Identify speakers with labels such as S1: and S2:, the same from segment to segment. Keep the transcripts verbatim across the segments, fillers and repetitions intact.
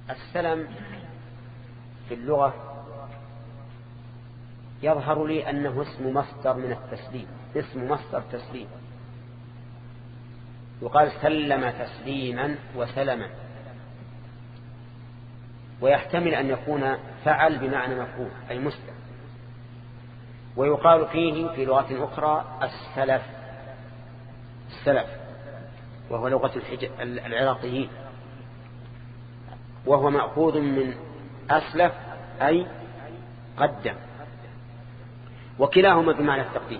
S1: السلم في اللغة يظهر لي أنه اسم مصدر من التسليم، اسم مصدر تسليم، يقال سلم تسليما وسلما، ويحتمل أن يكون فعل بمعنى مفعول أي مسلم. ويقال فيه في لغة أخرى السلف، السلف وهو لغة العراقيين، وهو مأخوذ من أسلف أي قدم، وكلاهما بمعنى التقديم،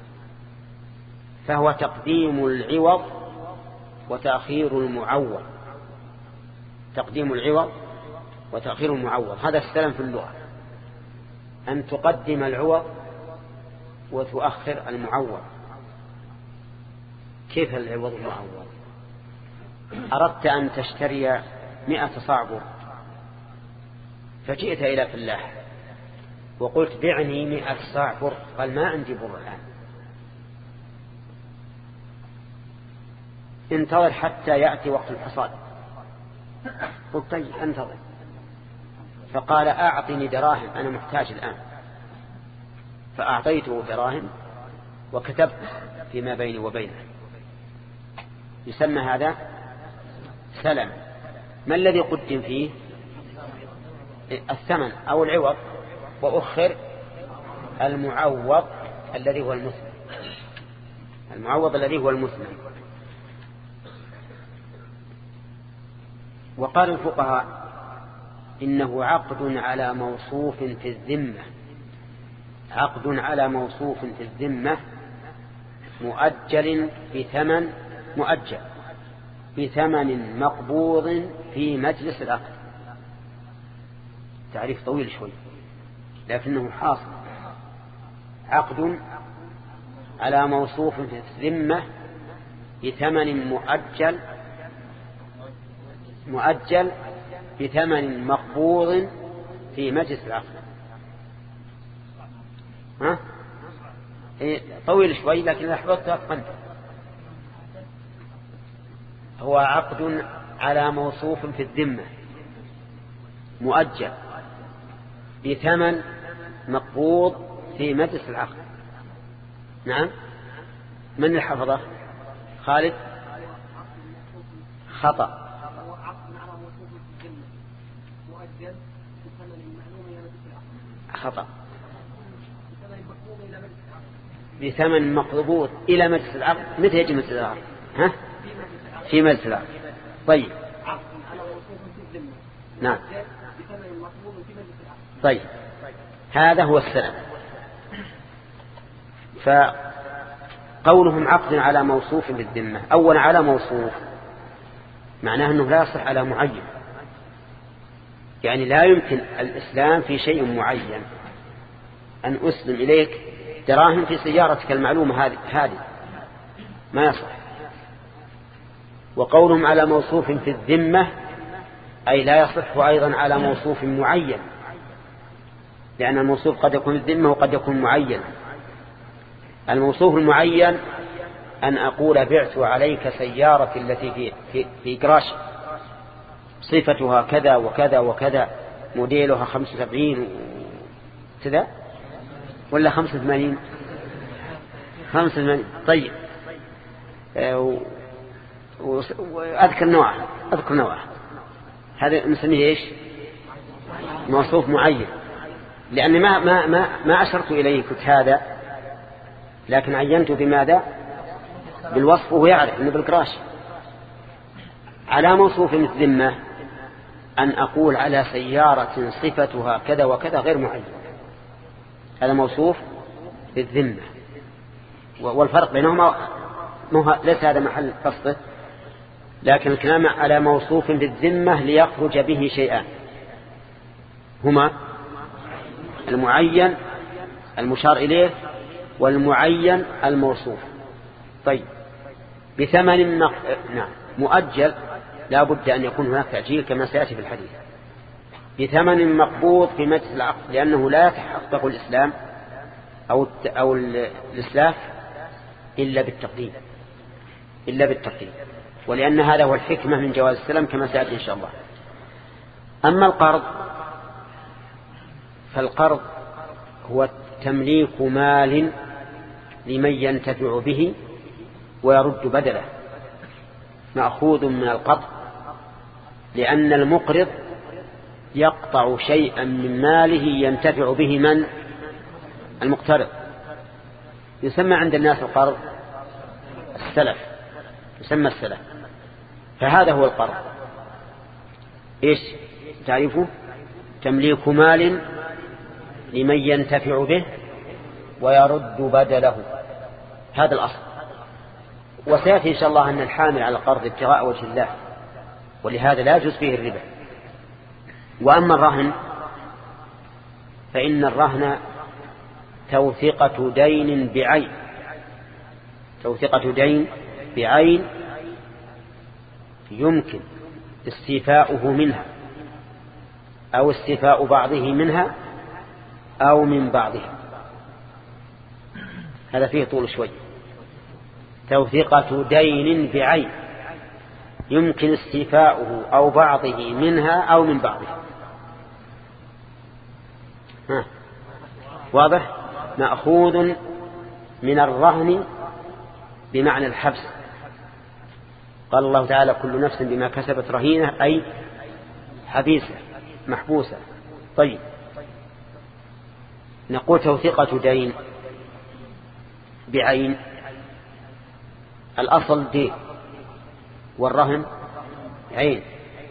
S1: فهو تقديم العوض وتأخير المعوض، تقديم العوض وتأخير المعوض. هذا السلم في اللغة، أن تقدم العوض وتؤخر المعوض. كيف العوض المعوض؟ أردت أن تشتري مئة صاع بر، فجئت إلى فلاح وقلت بعني مئة صاع بر، قال ما عندي بر الآن، انتظر حتى يأتي وقت الحصاد. قلت طيب انتظر، فقال أعطني دراهم أنا محتاج الآن، فأعطيته دراهم وكتبت فيما بيني وبينه. يسمى هذا سلم. ما الذي قدم فيه؟ الثمن أو العوض، وأخر المعوض الذي هو المثمن، المعوض الذي هو المثمن. وقال الفقهاء إنه عقد على موصوف في الذمة، عقد على موصوف في الذمة مؤجل بثمن مؤجل بثمن مقبوض في مجلس العقد. تعريف طويل شوي لكنه حاصل. عقد على موصوف في الذمة بثمن مؤجل مؤجل بثمن مقبوض في مجلس العقد. ها؟ إيه طويل شوي لكن أحببت أتقنت. هو عقد على موصوف في الذمة مؤجل بثمن مقبوض في مجلس العقد. نعم. من الحفظة؟ خالد. خطأ. خطأ. بثمن مقبوض إلى مجلس العقد. متى يجي مجلس العقد؟ ها؟ في مجلس العقد. طيب. نعم. طيب هذا هو السلم. فقولهم عقد على موصوف بالذمة، أولا على موصوف معناه أنه لا يصح على معين، يعني لا يمكن الإسلام في شيء معين، أن أسلم إليك دراهم في سيارتك المعلومة هذه هذه ما يصح. وقولهم على موصوف في الذمة أي لا يصح أيضا على موصوف معين، لأن الموصوف قد يكون الذمة وقد يكون معين. الموصوف المعين أن أقول بعت عليك سيارة التي في في, في قراش صفتها كذا وكذا وكذا، موديلها خمسة وسبعين كذا ولا خمسة وثمانين خمسة وثمانين. طيب وأذكر نوع أذكر نوع هذا نسميه إيش؟ موصوف معين، لأني ما ما ما ما أشرت إليه كنت هذا، لكن عينته بماذا؟ بالوصف، وهو يعرف إنه بالقراش. على موصوف الذمة أن أقول على سيارة صفتها كذا وكذا غير معين، هذا موصوف بالذمة. والفرق بينهما ليس هذا محل قصده، لكن الكلام على موصوف بالذمة ليخرج به شيئان، هما المعين المشار إليه والمعين الموصوف. طيب بثمن مق... نعم مؤجل لا بد أن يكون هناك تأجيل كما سيأتي في الحديث، بثمن مقبوض في مجلس العقد، لأنه لا يتحقق الإسلام أو الت... أو الإسلاف إلا بالتقديم إلا بالتقديم ولأن هذا هو الحكمة من جواز السلام كما سيأتي إن شاء الله. أما القرض فالقرض هو تمليك مال لمن ينتفع به ويرد بدله، مأخوذ من القرض، لأن المقرض يقطع شيئا من ماله ينتفع به من المقترض. يسمى عند الناس القرض السلف، يسمى السلف. فهذا هو القرض. إيش تعرفه؟ تمليك مال لمن ينتفع به ويرد بدله، هذا الأصل. وسيأتي إن شاء الله أن الحامل على القرض ابتغاء وجه الله، ولهذا لا يجوز فيه الربا. وأما الرهن فإن الرهن توثيقة دين بعين، توثيقة دين بعين يمكن استيفاؤه منها أو استيفاء بعضه منها أو من بعضها. هذا فيه طول شوي. توثيقة دين بعين يمكن استيفاؤه أو بعضه منها أو من بعضها. ها. واضح؟ مأخوذ من الرهن بمعنى الحبس. قال الله تعالى كل نفس بما كسبت رهينة، أي حبيسة محبوسة. طيب، نقول توثيقة دين بعين، الأصل دين والرهن عين،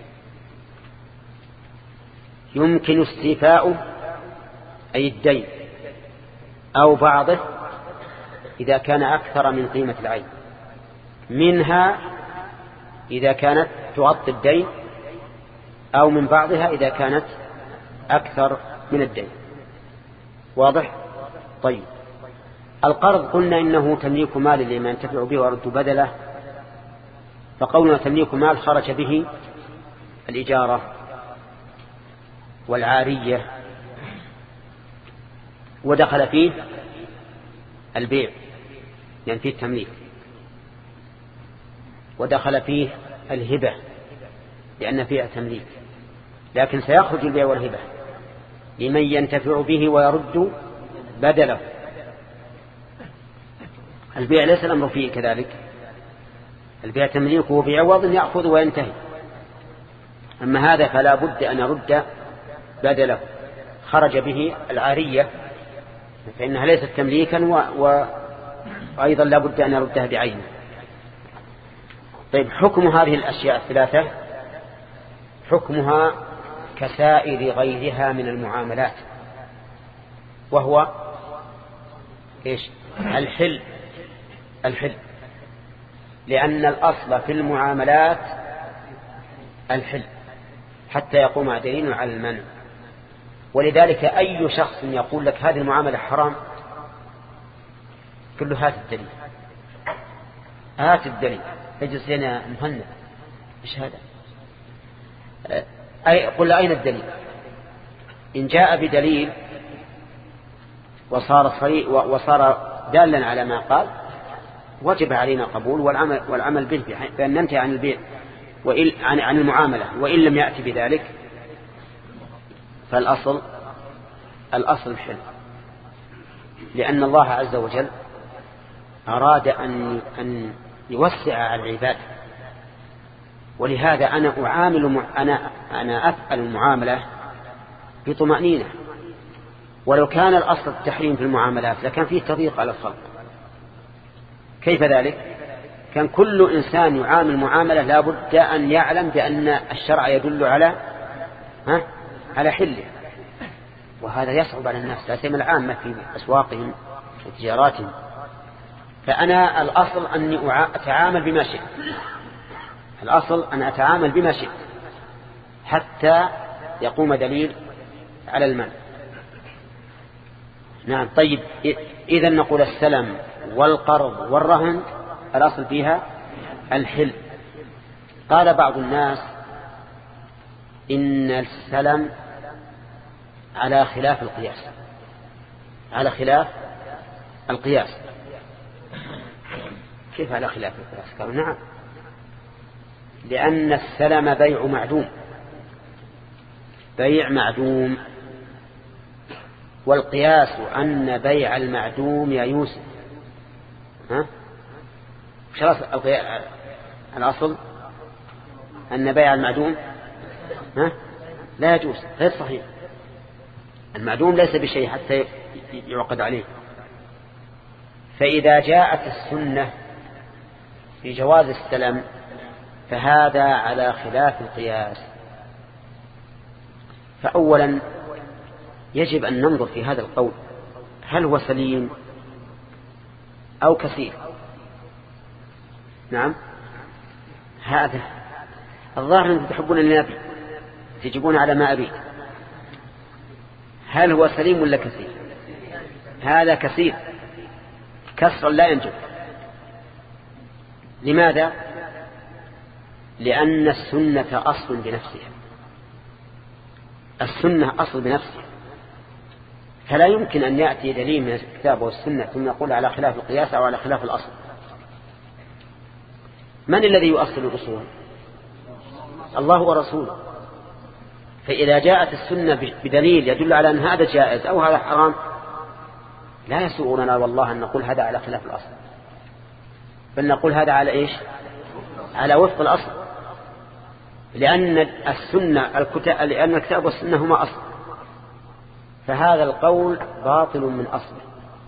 S1: يمكن استيفاؤه أي الدين أو بعضه إذا كان أكثر من قيمة العين، منها إذا كانت تغطي الدين، أو من بعضها إذا كانت أكثر من الدين. واضح؟ طيب، القرض قلنا إنه تمليك مال لمن ينتفع به ويرد بدله، فقولنا تمليك مال خرج به الإجارة والعارية، ودخل فيه البيع يعني فيه التمليك، ودخل فيه الهبة لأن فيها تمليك. لكن سيخرج البيع والهبة لمن ينتفع به ويرد بدله. البيع ليس الأمر فيه كذلك، البيع تمليكه بعوض يأخذ وينتهي. أما هذا فلا بد أن يرد بدله. خرج به العارية فإنها ليست تمليكا، وأيضا لا بد أن يردها بعينه. طيب، حكم هذه الأشياء الثلاثة حكمها كسائر غيرها من المعاملات، وهو إيش؟ الحل. الحل لأن الأصل في المعاملات الحل حتى يقوم دليل على المنع. ولذلك أي شخص يقول لك هذه المعاملة حرام، كل هات الدليل، هات الدليل. اجلس لنا مهند، ايش هذا؟ أي قل أين الدليل؟ إن جاء بدليل وصار صريح وصار دالا على ما قال وجب علينا قبول والعمل والعمل به، بأن ننتهي عن البيع وعن عن المعاملة. وإن لم يأتي بذلك فالأصل الأصل الحل، لأن الله عز وجل أراد أن أن يوسع على العباد. ولهذا أنا أعامل أنا أنا أفعل المعاملة بطمأنينة. ولو كان الأصل التحريم في المعاملات لكان فيه تضييق على الخلق. كيف ذلك؟ كان كل إنسان يعامل معاملة لا بد أن يعلم بأن الشرع يدل على ها على حله، وهذا يصعب على الناس لا سيما العامة في أسواقهم وتجاراتهم. فأنا الأصل أني أتعامل بما شئت، الأصل أن أتعامل بما شئت حتى يقوم دليل على المنع. نعم. طيب، إذن نقول السلم والقرض والرهن الأصل فيها الحل. قال بعض الناس إن السلم على خلاف القياس، على خلاف القياس. كيف على خلاف القياس؟ قالوا نعم، لأن السلم بيع معدوم بيع معدوم. والقياس أن بيع المعدوم يا يوسف، ها؟ خلاص الأصل أن بيع المعدوم ها؟ لا يجوز، غير صحيح. المعدوم ليس بشيء حتى يعقد عليه. فإذا جاءت السنة في جواز السلم فهذا على خلاف القياس. فأولا يجب أن ننظر في هذا القول، هل هو سليم أو كثير؟ نعم، هذا الظاهر أنكم تحبون النبي تجيبون على ما أبيت. هل هو سليم ولا كثير؟ هذا كثير كسرا لا ينجب. لماذا؟ لأن السنة أصل بنفسها، السنة أصل بنفسها، فلا يمكن أن يأتي دليل من الكتاب والسنة ثم يقول على خلاف القياس أو على خلاف الأصل. من الذي يؤصل الأصول؟ الله ورسوله. فإذا جاءت السنة بدليل يدل على أن هذا جائز أو هذا حرام لا يسوءنا والله أن نقول هذا على خلاف الأصل، بل نقول هذا على إيش؟ على وفق الأصل، لأن السنة الكتاب لأن الكتاب والسنة هما أصل. فهذا القول باطل من أصله،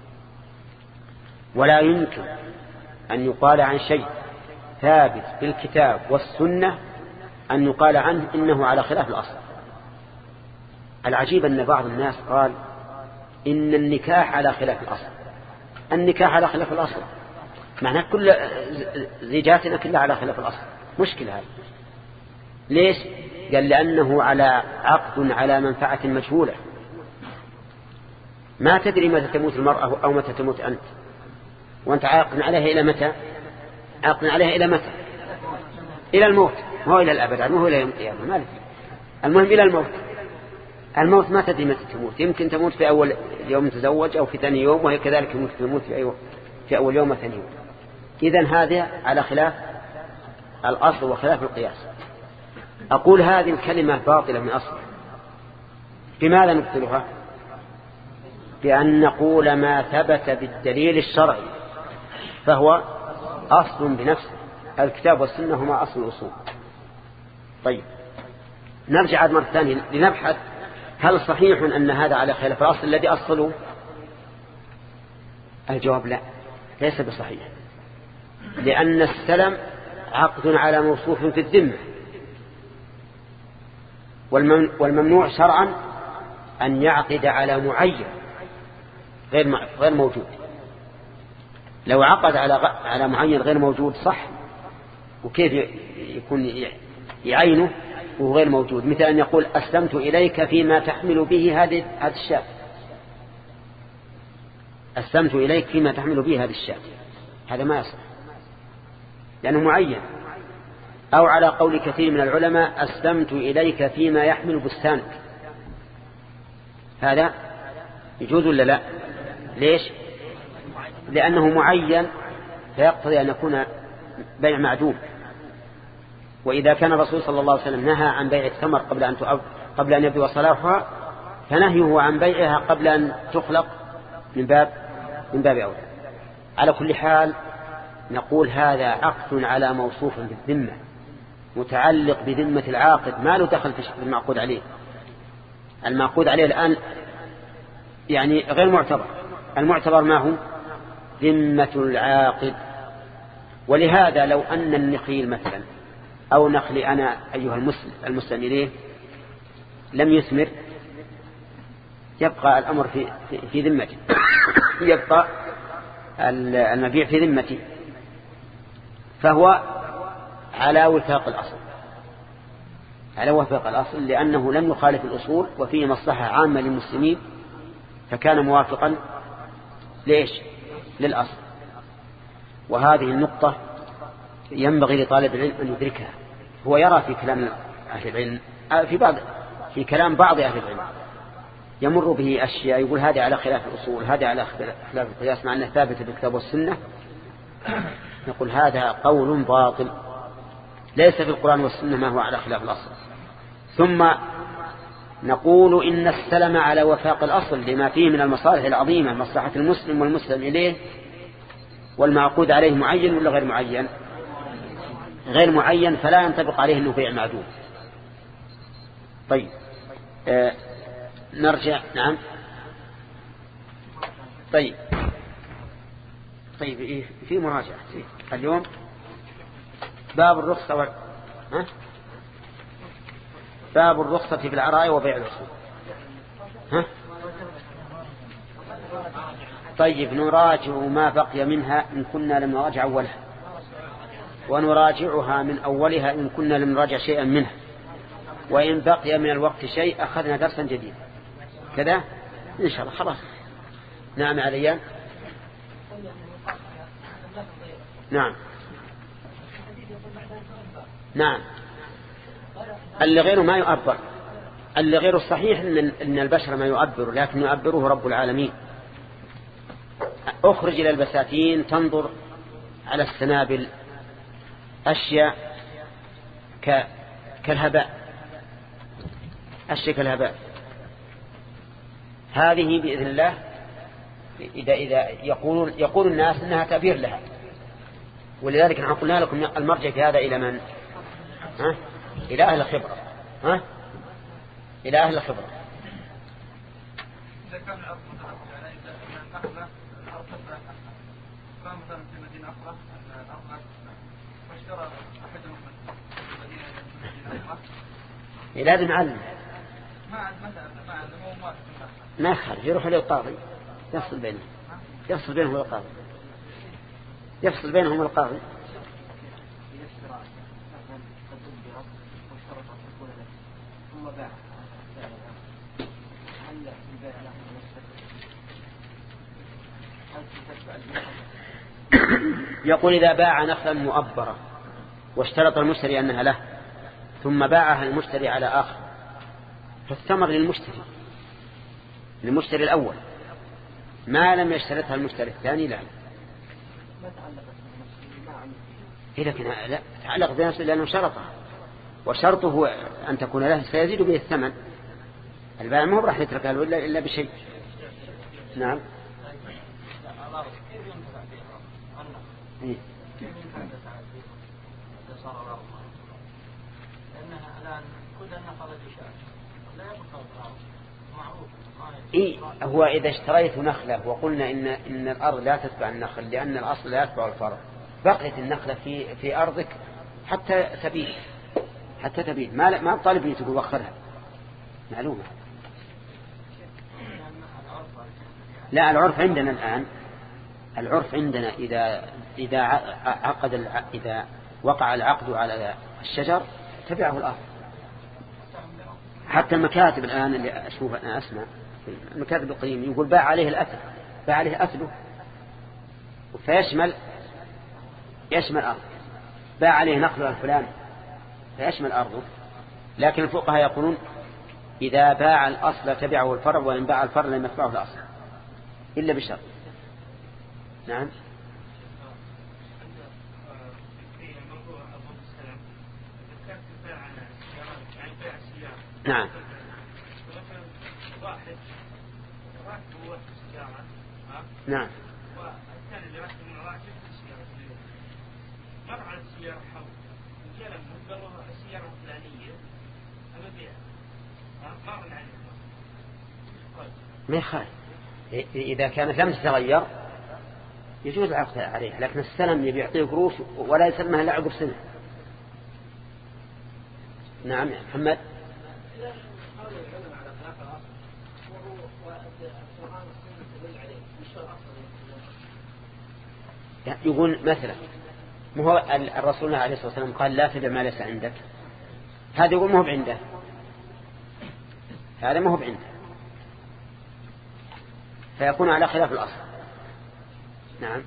S1: ولا يمكن أن يقال عن شيء ثابت بالكتاب والسنة أن يقال عنه إنه على خلاف الأصل. العجيب أن بعض الناس قال إن النكاح على خلاف الأصل. النكاح على خلاف الأصل معناه كل زيجاتنا كلها على خلاف الأصل. مشكلة هذا. ليش؟ قال لأنه على عقد على منفعة مجهولة، ما تدري متى تموت المرأة أو متى تموت أنت، وأنت عاقد عليها إلى متى؟ عاقد عليها إلى متى؟ إلى الموت، هو إلى الأبد، ما هو إلى يوم القيامة، ما المهم إلى الموت. الموت ما تدري متى تموت، يمكن تموت في أول يوم تزوج أو في ثاني يوم، وهي كذلك يمكن تموت في, أي في أول يوم وثاني يوم. إذن هذا على خلاف الأصل وخلاف القياس. أقول هذه الكلمة باطلة من أصل. بماذا نبطلها؟ بأن نقول ما ثبت بالدليل الشرعي فهو أصل بنفسه. الكتاب والسنة هما أصل الأصول. طيب نرجع مرة ثانية لنبحث هل صحيح أن هذا على خلاف الأصل الذي أصله؟ الجواب لا، ليس بصحيح، لأن السلم عقد على موصوف في الذمة، والممنوع شرعا أن يعقد على معين غير غير موجود. لو عقد على على معين غير موجود صح، وكيف يكون يعينه وهو غير موجود؟ مثل أن يقول أسلمت إليك فيما تحمل به هذه هذا الشاة، أسلمت إليك فيما تحمل به هذه الشاة، هذا ما يصح لأنه معين. أو على قول كثير من العلماء أسلمت إليك فيما يحمل بستانك، هذا يجوز ولا لا؟ ليش؟ لأنه معين فيقتضي أن يكون بيع معدوم. وإذا كان الرسول صلى الله عليه وسلم نهى عن بيع الثمر قبل أن قبل أن يبدو صلاحها، فنهيه عن بيعها قبل أن تخلق من باب من باب أولى. على كل حال نقول هذا عقد على موصوف بالذمة متعلق بذمة العاقد، ما له دخل في المعقود عليه. المعقود عليه الآن يعني غير معتبر، المعتبر ما هو؟ ذمة العاقد. ولهذا لو أن النخيل مثلا أو نخلي أنا أيها المسلم المسلم إليه لم يثمر، يبقى الأمر في في ذمتي يبقى المبيع في ذمتي، فهو على وفاق الأصل، على وفاق الأصل، لأنه لم يخالف الأصول وفيه مصلحة عامة للمسلمين، فكان موافقا ليش؟ للأصل. وهذه النقطة ينبغي لطالب العلم أن يدركها. هو يرى في كلام أهل العلم في بعض في كلام بعض أهل العلم يمر به أشياء يقول هذه على خلاف الأصول، هذه على خلاف القياس، مع أنها ثابتة بالكتاب والسنة. نقول هذا قول باطل، ليس في القرآن والسنة ما هو على خلاف الأصل. ثم نقول إن السلم على وفاق الأصل لما فيه من المصالح العظيمة، مصلحة المسلم والمسلم إليه، والمعقود عليه معين ولا غير معين؟ غير معين، فلا ينطبق عليه أنه بيع معدوم. طيب آه نرجع. نعم. طيب طيب إيه في مراجعة اليوم باب الرخصة و... ها؟ باب الرخصة في العراء وبيع الأصول. ها؟ طيب نراجع ما بقي منها إن كنا لم نراجع أولها، ونراجعها من أولها إن كنا لم نراجع شيئا منها، وإن بقي من الوقت شيء أخذنا درسا جديدا كذا إن شاء الله. خلاص. نعم عليا. نعم نعم. اللي غيره ما يؤبر، اللي غيره الصحيح إن البشر ما يؤبر، لكن يؤبره رب العالمين. أخرج إلى البساتين تنظر على السنابل أشياء ك... كالهباء، أشياء كالهباء. هذه بإذن الله إذا, إذا يقول, يقول الناس إنها تأبير لها، ولذلك نحن قلنا لكم المرجع في هذا إلى من؟ ها؟ إلى أهل الخبرة. ها؟ إلى أهل الخبرة.
S2: إذا كان الأرض مثلا النخلة الأرض كان مثلا في مدينة أخرى الأرض واشترى أحدهم من مدينة أخرى
S1: لازم نعلم
S2: ما عند مثلا ما عنده هو ما
S1: ما خرج يروح للقاضي يفصل بينهم، يفصل بينهم القاضي، يفصل بينهم القاضي. يقول إذا باع نخلا مؤبرة واشترط المشتري أنها له، ثم باعها المشتري على آخر، فالثمر للمشتري للمشتري الأول، ما لم يشترطها المشتري الثاني لا. إذا كان لا تعلق بنفسه لأنه شرطها، وشرطه أن تكون له سيزيد به الثمن. البائع ما هو راح يتركها له إلا, إلا بشيء. نعم. إيه؟ إيه هو إذا اشتريت نخلة وقلنا إن إن الأرض لا تتبع النخل لأن الأصل لا يتبع الفرع، بقيت النخلة في في أرضك حتى تبيد حتى تبيد ما ما طالبني تقول وخرها، معلومة. لا العرف عندنا الآن، العرف عندنا إذا إذا عقد إذا وقع العقد على الشجر تبعه الأرض. حتى المكاتب الآن اللي أشوف أنا أسمع المكاتب القديم يقول باع عليه الأثل، باع عليه أثله، فيشمل يشمل أرض، باع عليه نخل الفلان فيشمل أرضه. لكن الفقهاء يقولون إذا باع الأصل تبعه الفرع، وإن باع الفرع لم يتبعه الأصل إلا بشرط. نعم. نعم. نعم.
S2: والثاني اللي راح من راكب السيارة مر على السيارة حول الجلم قالوا السيارة الفلانية أبديها مر عليها
S1: ما يخالف إذا كانت لم تتغير يجوز العقد عليها، لكن السلم يبي يعطيه قروش ولا يسلمها إلا عقب سنة. نعم يا محمد. يقول مثلا مو هو الرسول عليه الصلاة والسلام قال لا تبع ما ليس عندك، هذا يقول ما هو عنده، هذا ما هو عنده، فيكون على خلاف الأصل. نعم.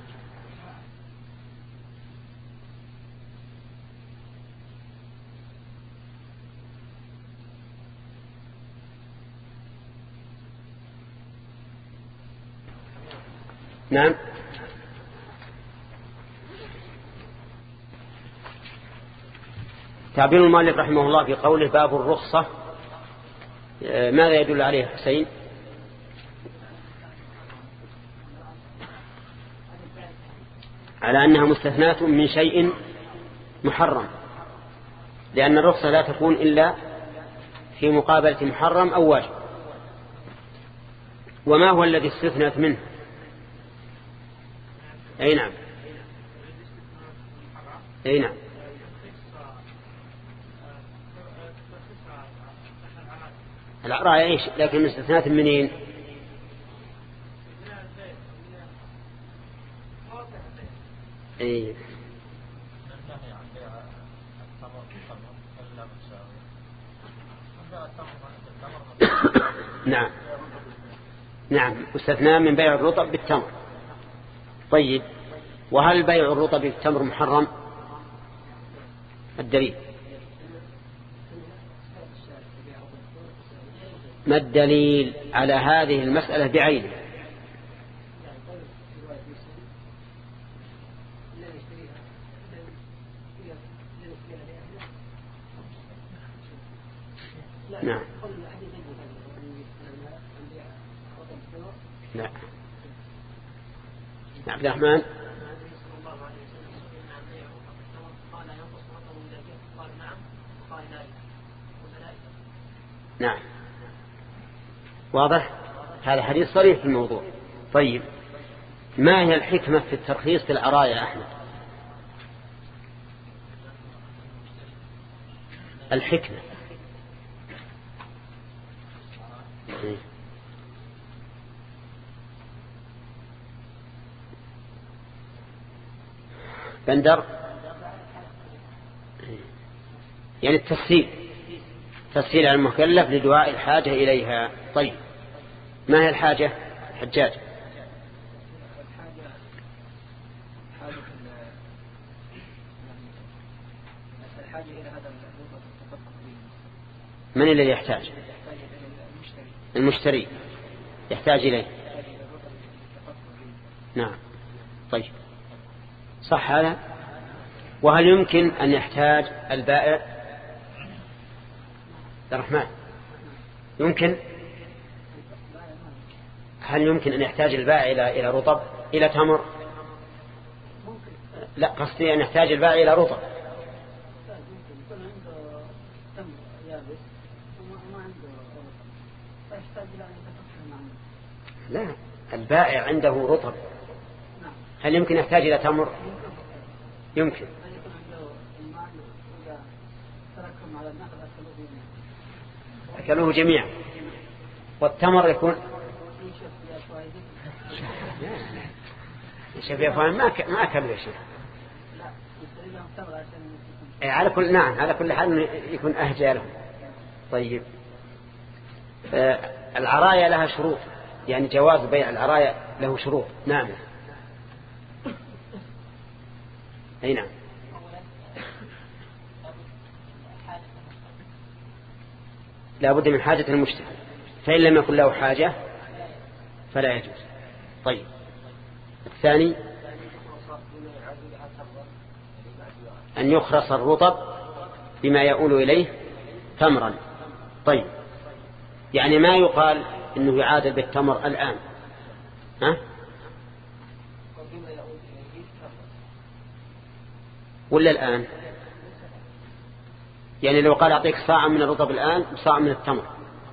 S1: نعم. تعبير المؤلف رحمه الله في قوله باب الرخصة ماذا يدل عليه حسين؟ على أنها مستثناة من شيء محرم، لأن الرخصة لا تكون إلا في مقابلة محرم أو واجب. وما هو الذي استثنت منه؟ أي نعم، أي نعم، العراية إيش؟ لكن مستثنات منين؟ إيه. نعم نعم، مستثنى من بيع الرطب بالتمر. طيب، وهل بيع الرطب بالتمر محرم؟ الدليل؟ ما الدليل على هذه المسألة بعينها؟ نعم نعم. عبد الرحمن. نعم، واضح، هذا حديث صريح في الموضوع. طيب، ما هي الحكمة في الترخيص في العراية يا أحمد؟ الحكمة. بندر، يعني التسهيل، تسهيل على المكلف لدعاء الحاجة إليها. طيب، ما هي الحاجة حجاج؟ من الذي يحتاج؟ المشتري يحتاج إليه. نعم. طيب، صح هذا. وهل يمكن أن يحتاج البائع؟ عبد الرحمن، يمكن؟ هل يمكن أن يحتاج البائع إلى إلى رطب، إلى تمر؟ لا، قصدي أن يحتاج البائع إلى رطب. لا، البائع عنده رطب، هل يمكن يحتاج إلى تمر؟ يمكن. أكلوه جميعا، والتمر يكون شفيا فان ما ك... ما أكلوا شيء. على كل نعم، على كل حال يكون أهجى لهم. طيب، آه العراية لها شروط، يعني جواز بيع العراية له شروط. نعم. أي نعم. لا بد من حاجة المشتري، فإن لم يكن له حاجة فلا يجوز. طيب، الثاني أن يخرص الرطب بما يؤول إليه تمرا. طيب، يعني ما يقال إنه يعادل بالتمر الآن، ها؟ ولا الآن؟ يعني لو قال أعطيك صاع من الرطب الآن وصاع من التمر،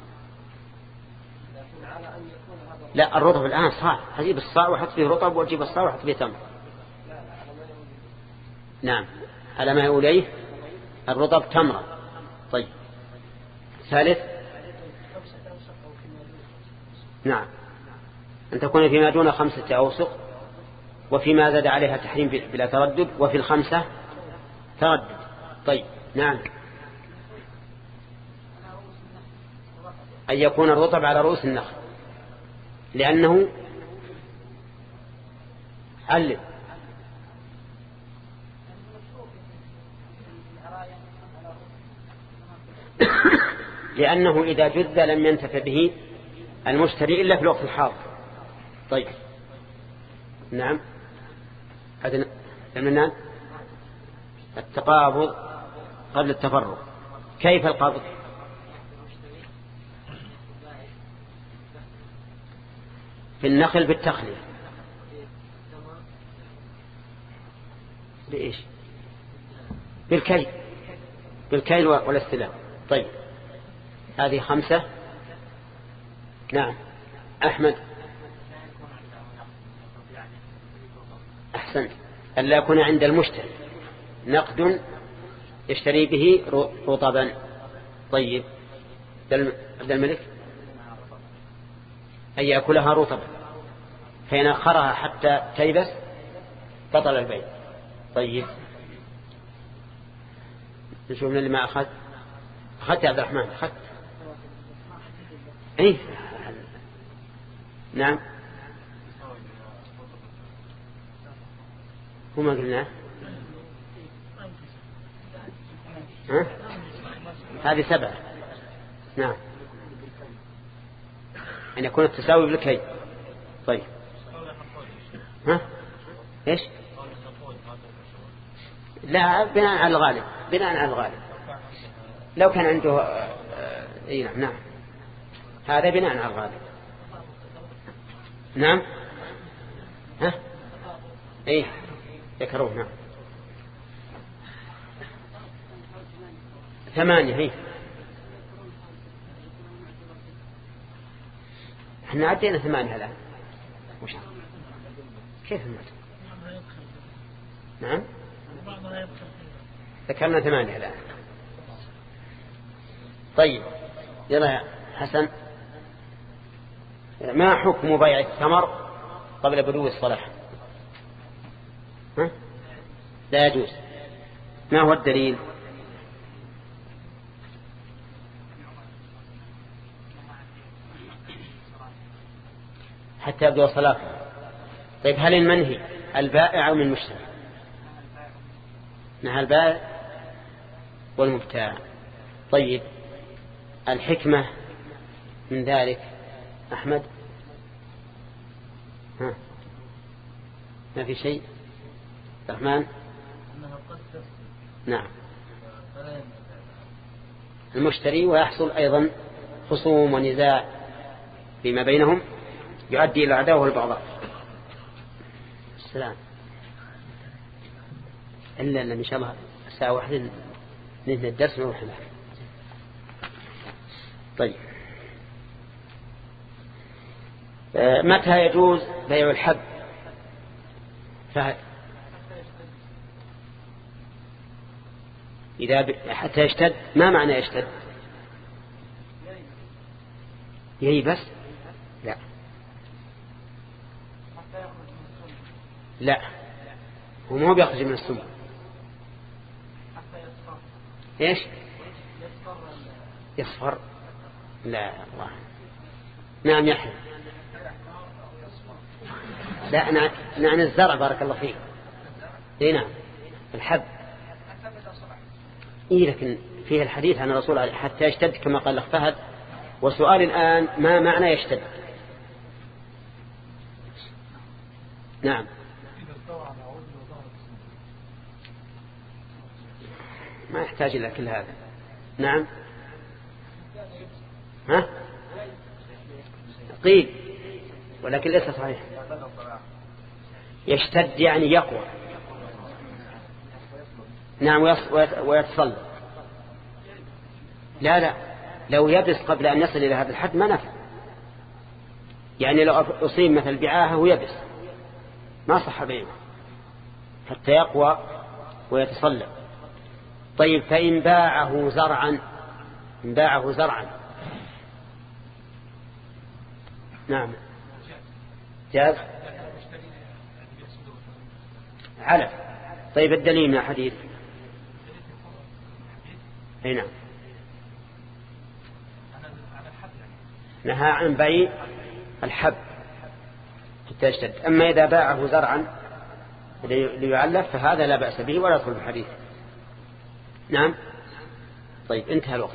S1: لا، الرطب الآن صاع، أجيب الصاع وحط فيه رطب وأجيب الصاع وحط فيه تمر. نعم، على ما يقول إليه الرطب تمرا. طيب، ثالث، نعم، أن تكون فيما دون خمسة أوسق، وفيما زاد عليها تحريم بلا تردد، وفي الخمسة تردد. طيب، نعم، أن يكون الرطب على رؤوس النخل، لأنه علم. لأنه إذا جذ لم ينتفع به المشتري إلا في الوقت الحاضر. طيب، نعم، هذا المنان التقابض قبل التفرق. كيف القبض؟ في النخل بالتخلية. بإيش؟ بالكيل، بالكيل والاستلام. طيب هذه خمسة. نعم أحمد. أحسنت، أن لا يكون عند المشتري نقد يشتري به رطبا. طيب عبد الملك. أن يأكلها رطبا فإن أخرها حتى تيبس بطل البيع. طيب نشوف من اللي ما أخذ. أخذت يا عبد الرحمن؟ أخذت. أي نعم هو ما قلناه. ها؟ هذه سبعة. نعم أن يكون التساوي بالكي. طيب ها إيش؟ لا بناء على الغالب، بناء على الغالب. لو كان عنده اي نعم نعم هذا بناء على الغالب. نعم ها ايه ذكروه. نعم ثمانية. هي احنا عدينا ثمانية الآن. وش كيف المعتم؟ نعم ذكرنا ثمانية الآن. طيب يلا يا حسن، ما حكم بيع الثمر قبل بدو الصلاح؟ ها؟ لا يجوز. ما هو الدليل؟ حتى يبدو صلاة. طيب هل المنهي البائع أو من المشتري؟ نهى البائع والمبتاع. طيب الحكمة من ذلك أحمد؟ ها ما في شيء. الرحمن. نعم المشتري ويحصل أيضا خصوم ونزاع فيما بينهم يؤدي إلى عداوة البغضاء. السلام. إلا إن شاء الله الساعة واحدة ننهي الدرس ونروح له. طيب آه متى يجوز بيع الحب؟ فهد. إذا ب... حتى يشتد. ما معنى يشتد؟ يهي بس. لا لا هو ما هو بيخرج من السم. ايش يصفر؟ لا الله. نعم يحيى. لا نعم الزرع بارك الله فيك. اي نعم الحب. اي لكن فيه الحديث عن الرسول عليه حتى يشتد كما قال لك فهد. وسؤال الآن ما معنى يشتد؟ نعم ما يحتاج إلى كل هذا. نعم ها قيل ولكن ليس صحيح. يشتد يعني يقوى. نعم ويتصل. لا لا لو يبس قبل أن يصل إلى هذا الحد ما نفع. يعني لو أصيب مثل بعاهة ويبس ما صح بيعه حتى يقوى ويتصلب. طيب فإن باعه زرعا، إن باعه زرعا نعم جاز علف. طيب الدليل من الحديث؟ أي نعم نهى عن بيع الحب حتى يشتد. أما إذا باعه زرعا ليعلف فهذا لا بأس به ولا يدخل في الحديث. نعم طيب انتهى الوقت.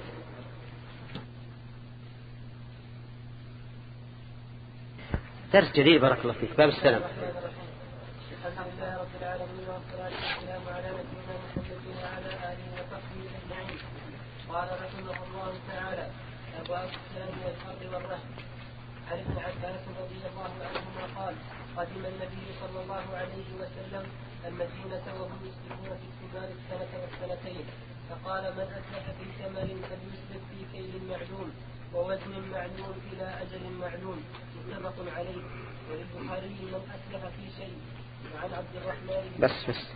S1: درس جديد بارك الله فيك. باب السلام.
S3: الحمد لله رب العالمين والصلاة والسلام على نبينا محمد وعلى آله وصحبه أجمعين. قال رحمه الله تعالى: أبواب السلام والفرد والرحم. عن ابن عباس رضي الله عنهما قال قدم النبي صلى الله عليه وسلم المدينة وهم يسلمون في الثمار السنة والسنتين، فقال من أسلف في ثمر فليسلف في كيل معلوم ووزن معلوم إلى أجل معلوم، متفق عليه. وللبخاري من أسلف في شيء. وعن عبد الرحمن
S1: بس بس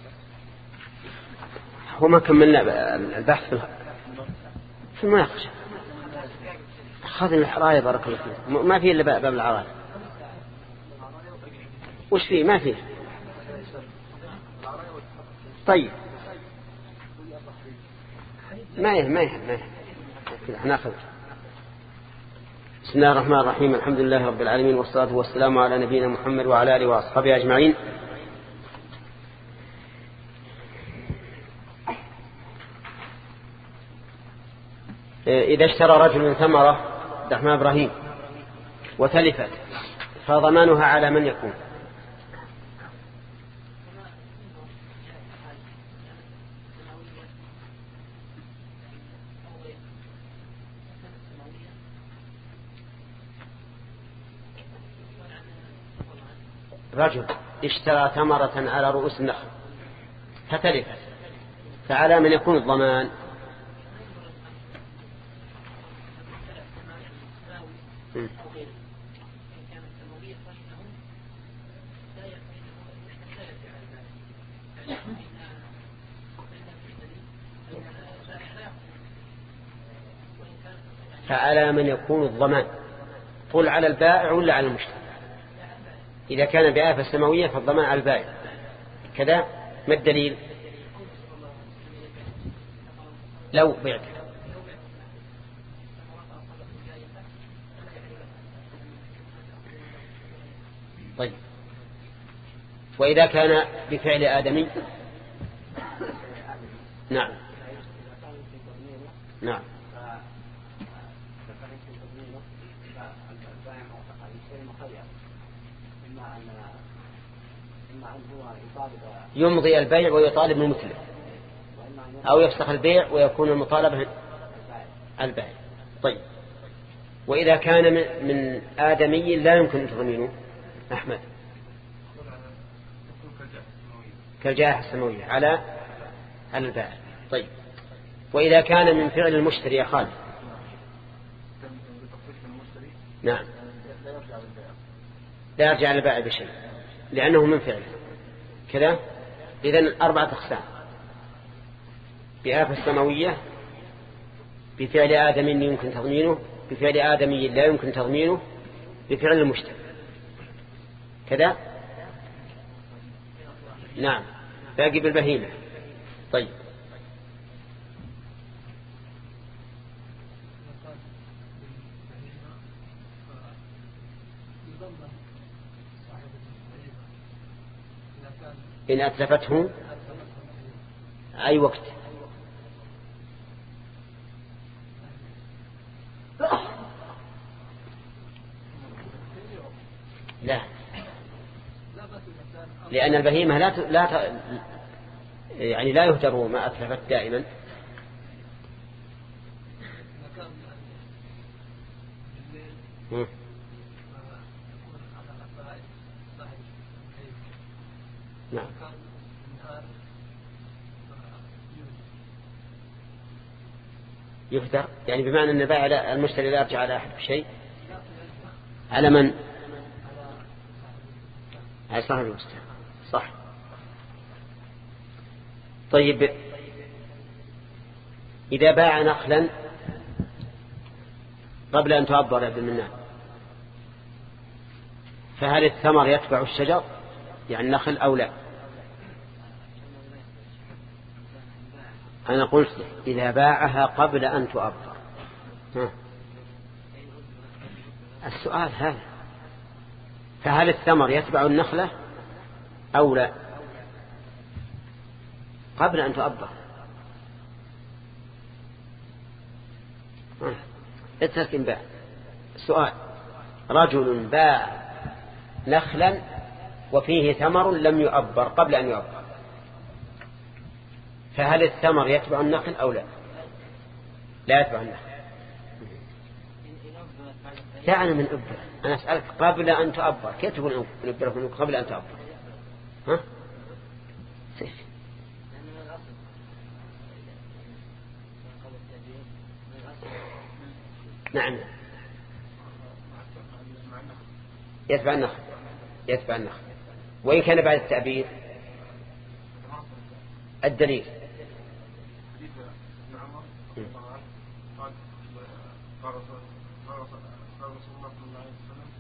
S1: هو ما كملنا البحث في المناقشة. خذ الحراية بارك الله فيك، ما فيه إلا باب العراية. وش فيه؟ ما فيه. طيب ما يه ما يه ما يه ناخذ. بسم الله الرحمن الرحيم. الحمد لله رب العالمين، والصلاة والسلام على نبينا محمد وعلى آله وأصحابه أجمعين. إذا اشترى رجل ثمرة عبد الرحمن إبراهيم وتلفت فضمانها على من يكون؟ رجل اشترى ثمرة على رؤوس النخل فتلفت، فعلى من يكون الضمان؟ فعلى من يكون الضمان؟ قل على البائع ولا على المشتري؟ إذا كان بآفة سماوية فالضمان على البائع كذا. ما الدليل؟ لو بعت. طيب وإذا كان بفعل آدمي؟ نعم نعم يمضي البيع ويطالب من مثله، أو يفسخ البيع ويكون المطالبة البيع. طيب وإذا كان من آدمي لا يمكن تضمينه؟ أحمد كالجائحة السماوية على البائع. طيب وإذا كان من فعل المشتري يا خالد؟ نعم لا يرجع البائع بشيء لأنه من فعله كذا. إذن أربعة أقسام: بآفة سماوية، بفعل آدمي يمكن تضمينه، بفعل آدمي لا يمكن تضمينه، بفعل المشتري كذا. نعم باقي بالبهيمة. طيب إن أتلفته أي وقت؟ لا، لأن البهيمة لا ت... لا ت... يعني لا يهدر ما أتلفت دائما. م. نعم يهدر، يعني بمعنى أن البائع المشتري لا يرجع على أحد بشيء. على من؟ على صاحب المشتري. صح. طيب إذا باع نخلا قبل أن تعبر عبد المنان، فهل الثمر يتبع الشجر يعني النخل أو لا؟ أنا قلت إذا باعها قبل أن تعبر. ها. السؤال هذا، فهل الثمر يتبع النخلة أو لا قبل أن تعبر؟ اترك باع. السؤال: رجل باع نخلا وفيه ثمر لم يعبر قبل أن يعبر، فهل الثمر يتبع النخل أو لا؟ لا يتبع النخل. لا أنا من أبر، أنا أسألك قبل أن تؤبر، كيف تقول من أبر قبل أن تؤبر؟ ها؟ سيف. نعم يتبع النخل، يتبع النخل، وإن كان بعد التأبير. الدليل
S4: قال رسول الله صلى الله عليه وسلم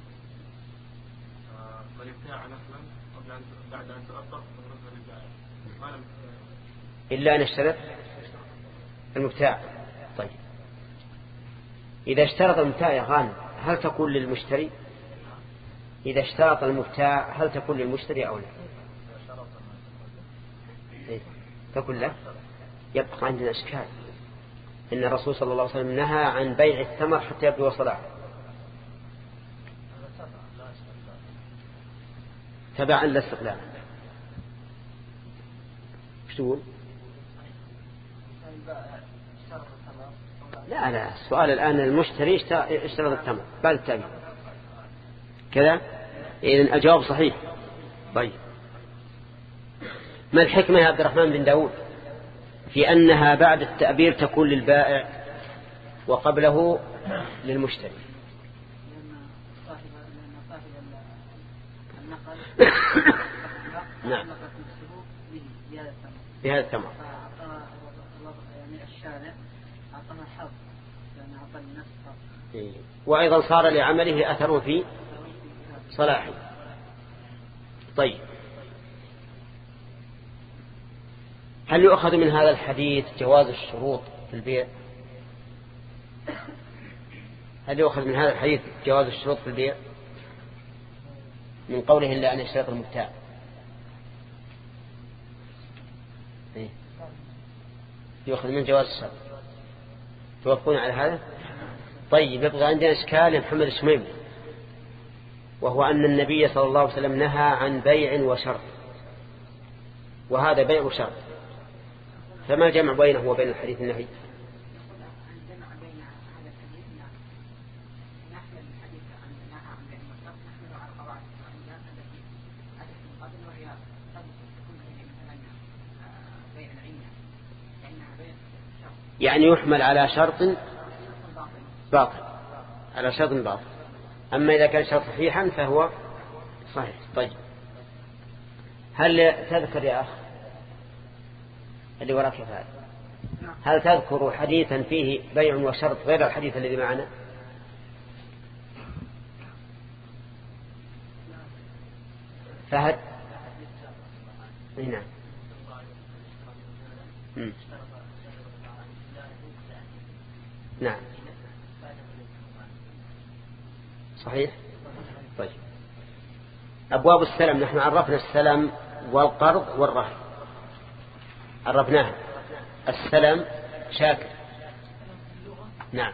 S4: من ابتاع نخلا قبل أن بعد أن تؤبر فنزل البائع ما لم
S1: إلا أن اشترط المبتاع. طيب إذا اشترط المبتاع يا غانم هل تكون للمشتري؟ إذا اشترط المبتاع هل تكون للمشتري أو لا؟ إيه؟ تكون له. يبقى عندنا إشكال إن الرسول صلى الله عليه وسلم نهى عن بيع الثمر حتى يبدو صلاحه تبعا للاستقلال. ايش تقول؟ لا لا السؤال الآن المشتري اشترط الثمر بعد التأبير كذا، إذن الجواب صحيح. طيب ما الحكمة يا عبد الرحمن بن داود في أنها بعد التأبير تكون للبائع وقبله للمشتري؟ نعم بهذا الثمر وأيضا صار لعمله أثر في صلاحه. طيب هل يؤخذ من هذا الحديث جواز الشروط في البيع؟ هل يؤخذ من هذا الحديث جواز الشروط في البيع من قوله إلا أن يشترط المبتاع؟ إيه؟ يؤخذ من جواز الشرط. توافقون على هذا؟ طيب يبقى عندنا إشكال يا محمد الشميمي، وهو أن النبي صلى الله عليه وسلم نهى عن بيع وشرط، وهذا بيع وشرط، فما الجمع بينه وبين الحديث النهي؟ يعني يحمل على شرط باطل، على شرط باطل، أما إذا كان شرط صحيحا فهو صحيح. طيب هل تذكر يا أخ اللي وراك هذا، هل تذكر حديثا فيه بيع وشرط غير الحديث الذي معنا؟ فهد هنا نعم صحيح. طيب أبواب السلم، نحن عرفنا السلم والقرض والرهن، عرفناها. السلم شاكر. نعم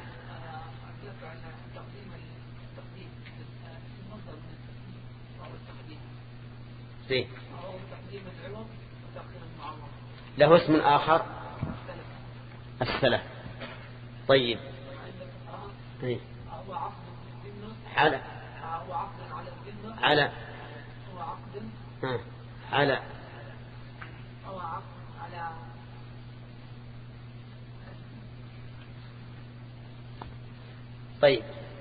S1: زين له اسم آخر السلف. طيب على على ها على طيب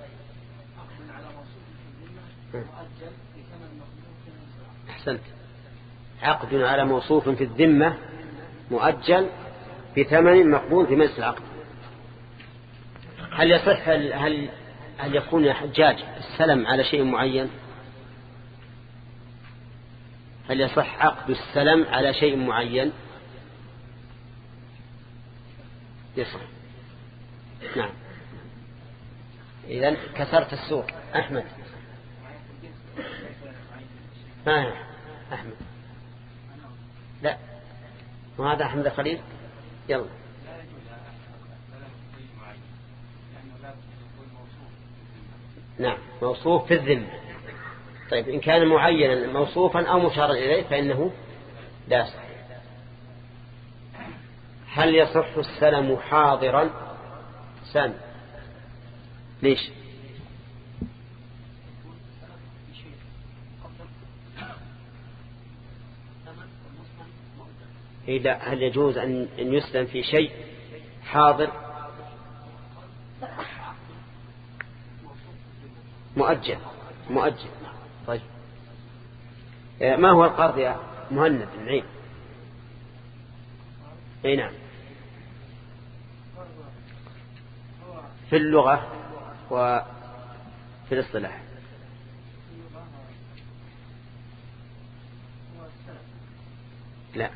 S1: أحسنت. عقد على موصوف في الذمة مؤجل بثمن مقبول في مجلس العقد. هل يصح هل, هل, هل يكون يا حجاج السلم على شيء معين؟ هل يصح عقد السلم على شيء معين؟ يصح. نعم. إذن كسرت السوق. أحمد ما أحمد لا وهذا أحمد خليل. يلا نعم موصوف في الذمة. طيب إن كان معينا موصوفا أو مشارا إليه فإنه لا يصح. هل يصح السلم حاضرا؟ سام ليش؟ إذا هل يجوز أن يسلم في شيء حاضر مؤجل مؤجل. طيب ما هو القرض يا مهند العين؟ اي نعم، في اللغة وفي الاصطلاح. لا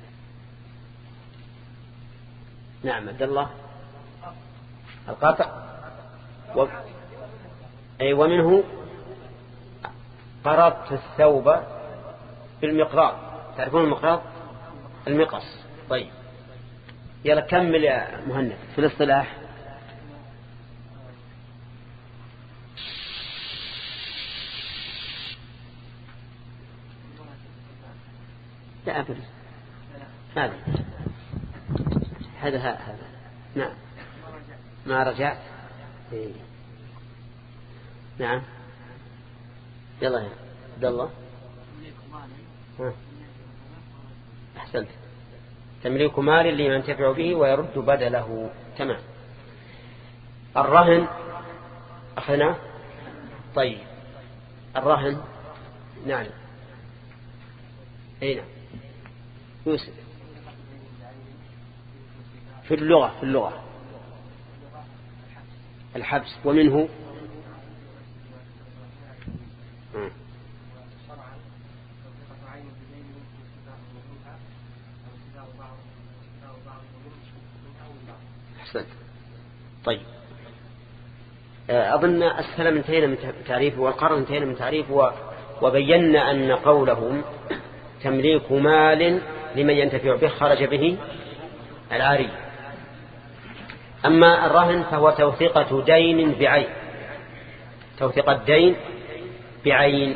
S1: نعم عبد الله، القطع و... أي ومنه قرضت الثوب بالمقراض. تعرفون المقراض؟ المقص. طيب يلا كمل يا مهند في الاصطلاح. لا أبدا هذا هذا هذا نعم ما رجعت. إيه. نعم يلا يا عبد الله. أحسنت. تمليك مال اللي ينتفع به ويرد بدله. تمام. الرهن أخذنا. طيب الرهن نعم أين يوسف في اللغة في اللغة الحبس ومنه أحسنت. طيب أظن السلم انتهينا من تعريفه والقرض انتهينا من تعريفه، وبينا أن قولهم تمليك مال لمن ينتفع به خرج به العاري. أما الرهن فهو توثيقة دين بعين، توثيقة دين بعين.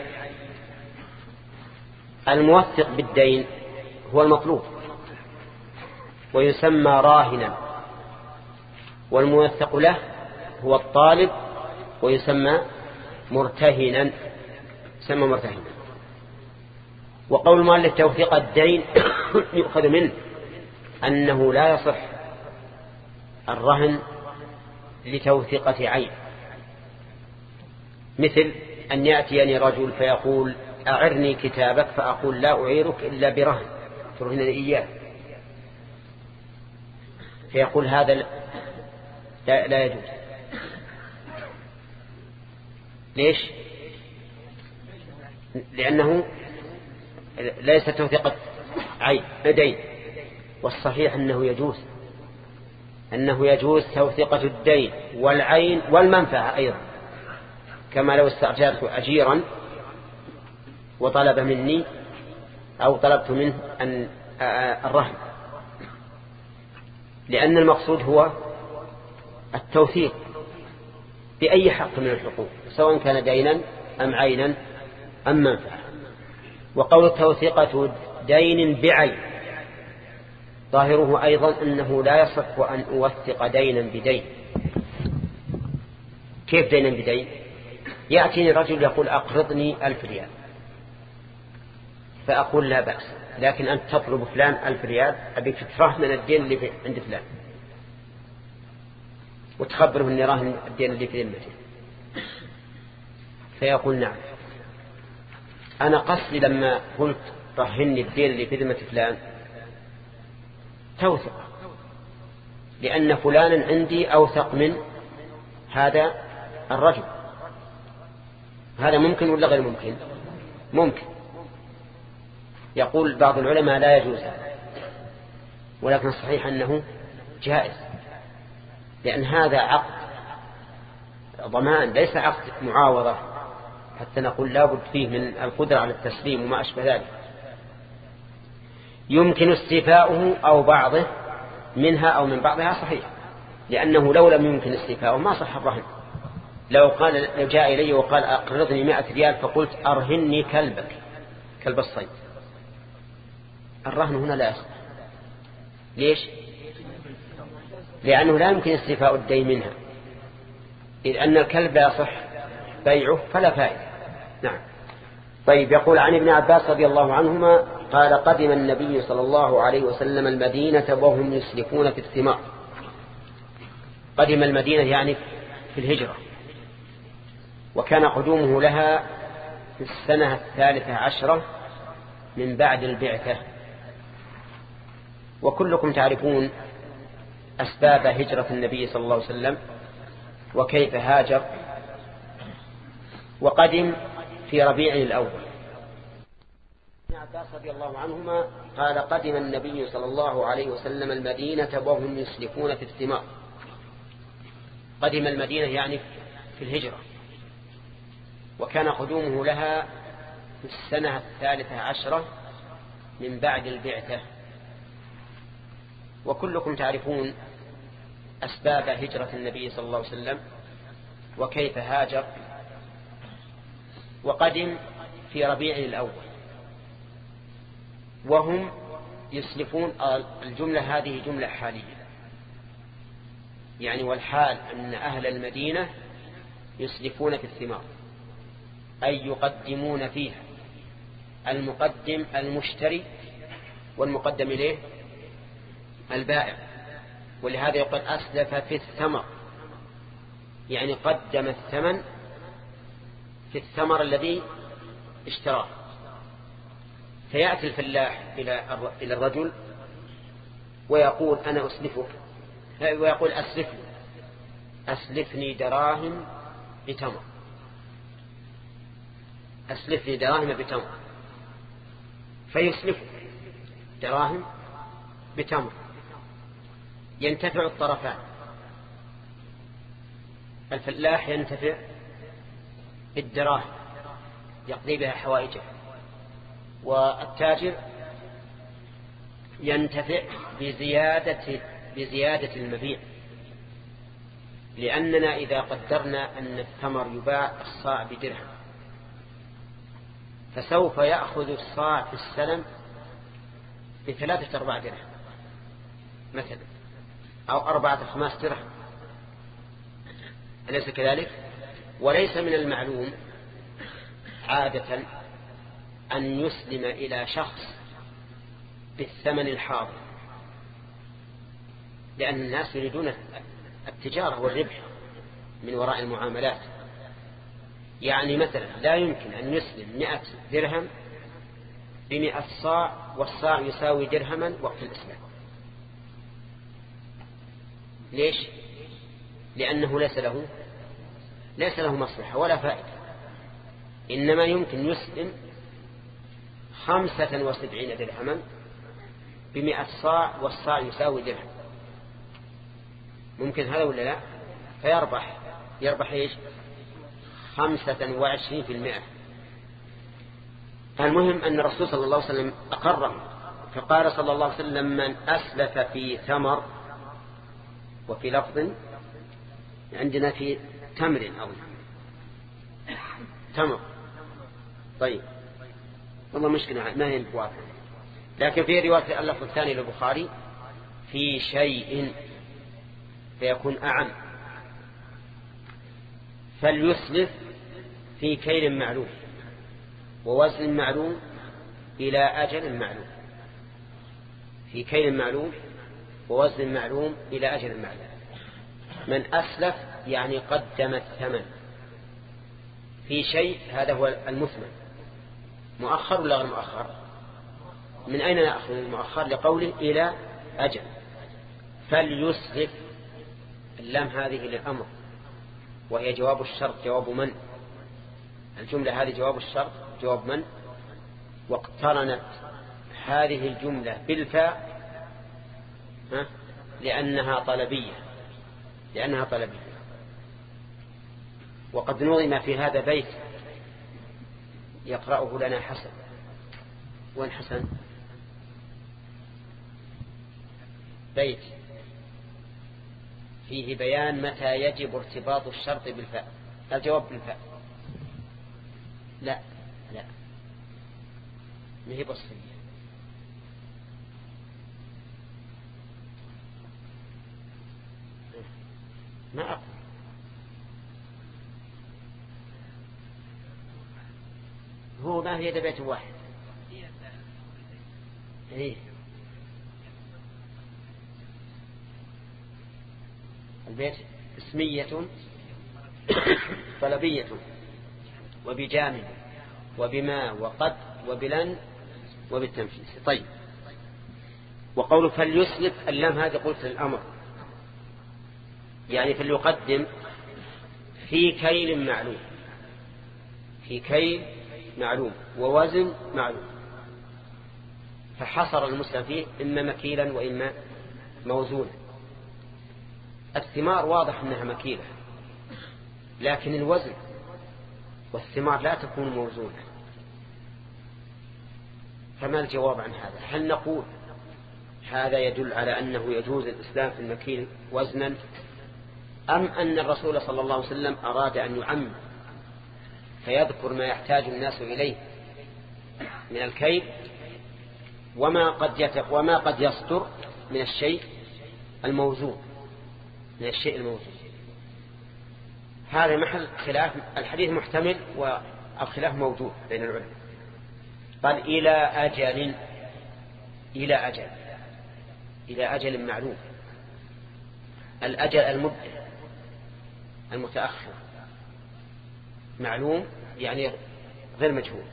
S1: الموثق بالدين هو المطلوب ويسمى راهنا، والموثق له هو الطالب ويسمى مرتهنا، يسمى مرتهنا. وقول المؤلف توثيق الدين يؤخذ منه أنه لا يصح الرهن لتوثيقة عين، مثل أن يأتيني رجل فيقول أعرني كتابك فأقول لا أعيرك إلا برهن ترهنني إياه، فيقول هذا لا, لا يجوز. ليش؟ لأنه ليس توثيقة عين دين. والصحيح أنه يجوز، أنه يجوز توثيقة الدين والعين والمنفعة أيضا، كما لو استأجرت أجيرا وطلب مني أو طلبت منه أن الرهن، لأن المقصود هو التوثيق بأي حق من الحقوق سواء كان دينا أم عينا أم منفعة. وقول التوثيقة دين بعين ظاهره أيضا أنه لا يصح أن أوثق دينا بدين. كيف دينا بدين؟ يأتيني رجل يقول أقرضني ألف ريال، فأقول لا بأس، لكن أنت تطلب فلان ألف ريال أبيك ترهن الدين اللي عند فلان، وتخبره أني راهن الدين اللي في ذمته، فيقول نعم. أنا قصدي لما قلت رهني الدين اللي في ذمة فلان توثق، لأن فلانا عندي أوثق من هذا الرجل. هذا ممكن ولا غير ممكن؟ ممكن. يقول بعض العلماء لا يجوز هذا، ولكن الصحيح أنه جائز، لأن هذا عقد ضمان ليس عقد معاوضة حتى نقول لا بد فيه من القدرة على التسليم وما أشبه ذلك. يمكن استيفاؤه أو بعضه منها أو من بعضها صحيح، لأنه لو لم يمكن استيفاؤه ما صح الرهن. لو قال لو جاء إلي وقال أقرضني مائة ريال فقلت أرهني كلبك كلب الصيد، الرهن هنا لا يصح. ليش؟ لأنه لا يمكن استيفاء الدين منها، إذ أن الكلب لا يصح بيعه فلا فائدة. نعم. طيب يقول عن ابن عباس رضي الله عنهما قال قدم النبي صلى الله عليه وسلم المدينة وهم يسلفون في الثمار. قدم المدينة يعني في الهجرة، وكان قدومه لها في السنة الثالثة عشرة من بعد البعثة. وكلكم تعرفون أسباب هجرة النبي صلى الله عليه وسلم وكيف هاجر. وقدم في ربيع الأول. ابن عباس رضي الله عنهما قال قدم النبي صلى الله عليه وسلم المدينة وهم يسلفون في الثمار. قدم المدينة يعني في الهجرة، وكان قدومه لها في السنة الثالثة عشرة من بعد البعثة. وكلكم تعرفون أسباب هجرة النبي صلى الله عليه وسلم وكيف هاجر. وقدم في ربيع الأول وهم يسلفون. الجملة هذه جملة حالية، يعني والحال أن أهل المدينة يسلفون في الثمار، أي يقدمون فيها. المقدم المشتري، والمقدم إليه البائع. ولهذا يقول أسلف في الثمر، يعني قدم الثمن في الثمر الذي اشتراه. فيأتي الفلاح إلى الرجل ويقول أنا أسلفك، ويقول أسلفني أسلفني دراهم بتمر، أسلفني دراهم بتمر، فيسلفك دراهم بتمر. ينتفع الطرفان، الفلاح ينتفع بالدراهم يقضي بها حوائجه، والتاجر ينتفع بزيادة, بزيادة المبيع. لأننا إذا قدرنا أن الثمر يباع الصاع بدرهم، فسوف يأخذ الصاع في السلم بثلاثة أرباع درهم مثلا، أو أربعة خماس درهم، أليس كذلك؟ وليس من المعلوم عادة أن يسلم إلى شخص بالثمن الحاضر، لأن الناس يريدون التجارة والربح من وراء المعاملات. يعني مثلا لا يمكن أن يسلم مئة درهم بمئة صاع، والصاع يساوي درهما وقت الإسلام. ليش؟ لأنه ليس له ليس له مصلحة ولا فائدة. إنما يمكن يسلم خمسة وسبعين درهما بمئة صاع، والصاع يساوي درهم. ممكن هذا ولا لا؟ فيربح يربح إيش؟ خمسة وعشرين في المئة. المهم أن الرسول صلى الله عليه وسلم أقره، فقال صلى الله عليه وسلم من أسلف في ثمر، وفي لفظ عندنا في تمر أو تمر. طيب والله مشكلة ما هي الواقع، لكن في رواية اللفظ الثاني للبخاري في شيء فيكون أعم. فليسلف في كيل معلوم ووزن معلوم إلى أجل معلوم. في كيل معلوم ووزن معلوم إلى أجل معلوم. من أسلف يعني قدم الثمن في شيء، هذا هو المثمن. مؤخر ولا غير مؤخر؟ من أين نأخذ المؤخر؟ لقوله إلى أجل. فليسلف، اللام هذه للأمر، وهي جواب الشرط، جواب من. الجملة هذه جواب الشرط جواب من، واقترنت هذه الجملة بالفاء لأنها طلبية لأنها طلبية. وقد نظم في هذا بيت يقرأه لنا حسن. وين حسن؟ بيت فيه بيان متى يجب ارتباط الشرط بالفاء. الجواب بالفاء. لا لا ما هي بصرية. ما أقول هو ما هي بيت واحد. إيه؟ البيت اسمية طلبية وبجامع وبما وقد وبلن وبالتنفيذ. طيب، وقوله فليسلف اللام هذه قلت للأمر، يعني فليقدم في كيل معلوم، في كيل معلوم ووزن معلوم، فحصر المسلم فيه إما مكيلا وإما موزونا. الثمار واضح أنها مكيلة، لكن الوزن والثمار لا تكون موزونة، فما الجواب عن هذا؟ هل نقول هذا يدل على أنه يجوز الإسلام في المكيل وزنا، أم أن الرسول صلى الله عليه وسلم أراد أن يعم فيذكر ما يحتاج الناس إليه من الكيل وما قد وما قد يصدر من الشيء الموزون من الشيء الموزون؟ هذا محل خلاف، الحديث محتمل والخلاف موجود بين العلماء. قال إلى أجل، إلى أجل إلى أجل معلوم. الأجل المدة المتأخر، معلوم يعني غير مجهول.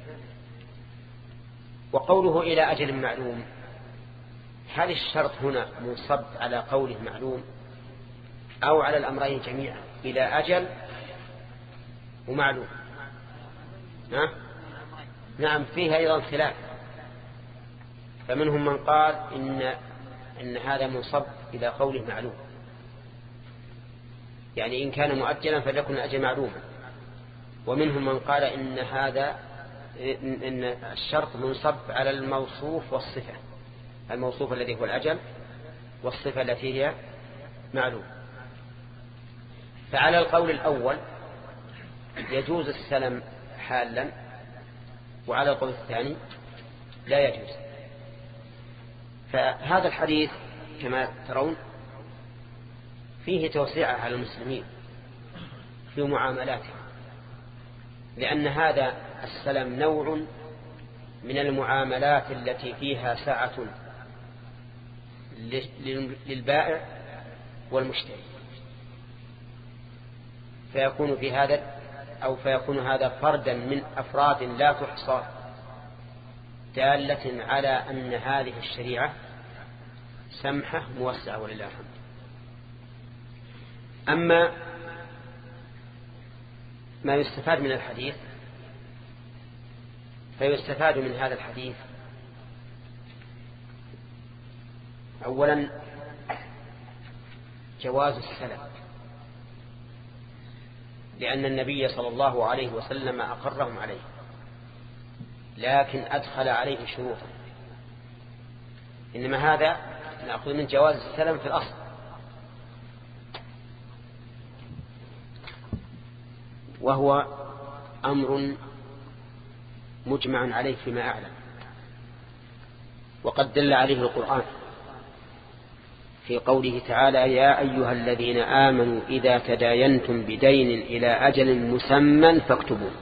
S1: وقوله إلى أجل معلوم، هل الشرط هنا منصب على قوله معلوم أو على الأمرين جميعا؟ إلى أجل ومعلوم. نعم نعم فيها أيضا خلاف، فمنهم من قال إن, إن هذا منصب إلى قوله معلوم، يعني إن كان مؤجلا فليكن أجل معلوما. ومنهم من قال إن هذا إن الشرط منصب على الموصوف والصفة، الموصوف الذي هو الأجل والصفة التي هي معلوم. فعلى القول الأول يجوز السلم حالا، وعلى القول الثاني لا يجوز. فهذا الحديث كما ترون فيه توسعة على المسلمين في معاملاتهم، لأن هذا السلم نوع من المعاملات التي فيها سعة للبائع والمشتري، فيكون في هذا أو فيكون هذا فردا من أفراد لا تحصى دالة على أن هذه الشريعة سمحة موسعة ولله الحمد. أما ما يستفاد من الحديث فيستفاد من هذا الحديث أولا جواز السلم، لأن النبي صلى الله عليه وسلم أقرهم عليه، لكن أدخل عليه شروطا. إنما هذا نأخذ من جواز السلم في الأصل، وهو أمر مجمع عليه فيما أعلم، وقد دل عليه القرآن في قوله تعالى يا أيها الذين آمنوا إذا تداينتم بدين إلى أجل مسمى فاكتبوه.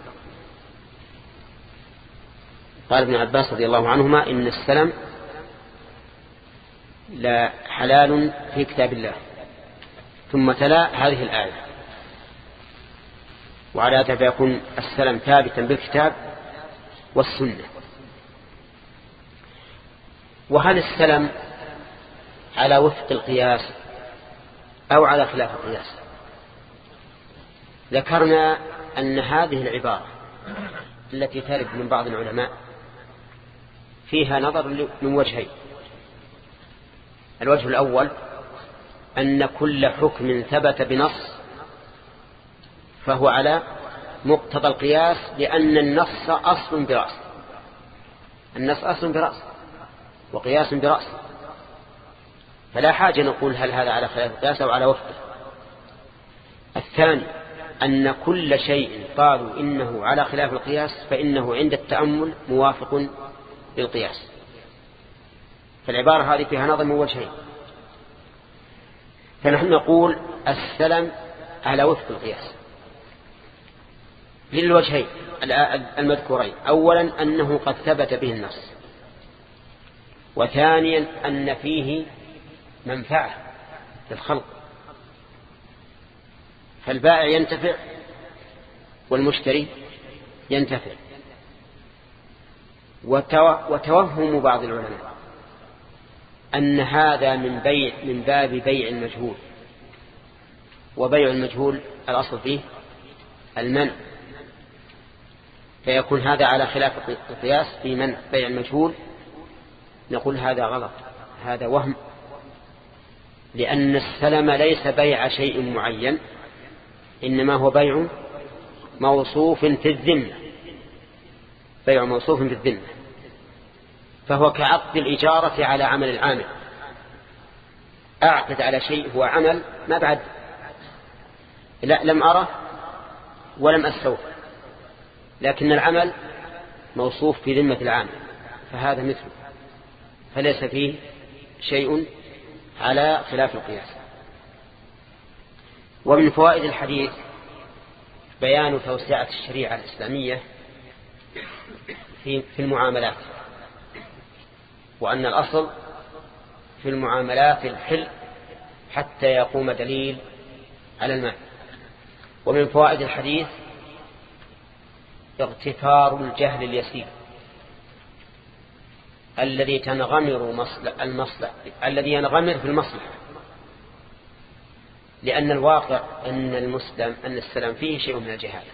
S1: قال ابن عباس رضي الله عنهما إن السلم لا حلال في كتاب الله، ثم تلا هذه الآية، وعلى هذا فيكون السلم ثابتا بالكتاب والسنة. وهل السلم على وفق القياس أو على خلاف القياس؟ ذكرنا أن هذه العبارة التي ترد من بعض العلماء فيها نظر من وجهين. الوجه الأول أن كل حكم ثبت بنص فهو على مقتضى القياس، لأن النص أصل برأس، النص أصل برأس وقياس برأس، فلا حاجة نقول هل هذا على خلاف القياس أو على وفقه. الثاني أن كل شيء قالوا إنه على خلاف القياس فإنه عند التأمل موافق للقياس. فالعبارة هذه فيها نظر من وجهين، فنحن نقول السلم على وفق القياس للوجهين المذكورين. أولا أنه قد ثبت به النص، وثانيا أن فيه منفعة للخلق، فالبائع ينتفع والمشتري ينتفع. وتوهم بعض العلماء أن هذا من بيع من باب بيع المجهول، وبيع المجهول الأصل فيه المنع، فيكون هذا على خلاف القياس في منع بيع المجهول. نقول هذا غلط، هذا وهم، لأن السلم ليس بيع شيء معين، إنما هو بيع موصوف في الذمة، بيع موصوف في الذمة، فهو كعقد الإجارة على عمل العامل. أعقد على شيء هو عمل ما بعد لا لم أره ولم أستوفى، لكن العمل موصوف في ذمة العامل، فهذا مثله، فليس فيه شيء على خلاف القياس. ومن فوائد الحديث بيان توسعة الشريعة الإسلامية في المعاملات، وأن الأصل في المعاملات الحل حتى يقوم دليل على المال. ومن فوائد الحديث اغتفار الجهل اليسير الذي تنغمر المصلحة الذي ينغمر في المصلحة، لأن الواقع أن المسلم أن السلام فيه شيء من الجهالة.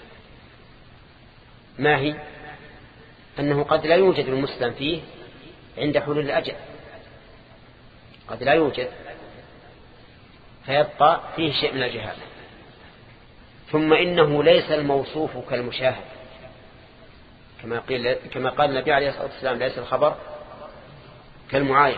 S1: ما هي؟ أنه قد لا يوجد المسلم فيه عند حلول الأجل، قد لا يوجد، فيبقى فيه شيء من الجهالة. ثم إنه ليس الموصوف كالمشاهد، كما قيل كما قال النبي عليه الصلاة والسلام: ليس الخبر كالمعاين،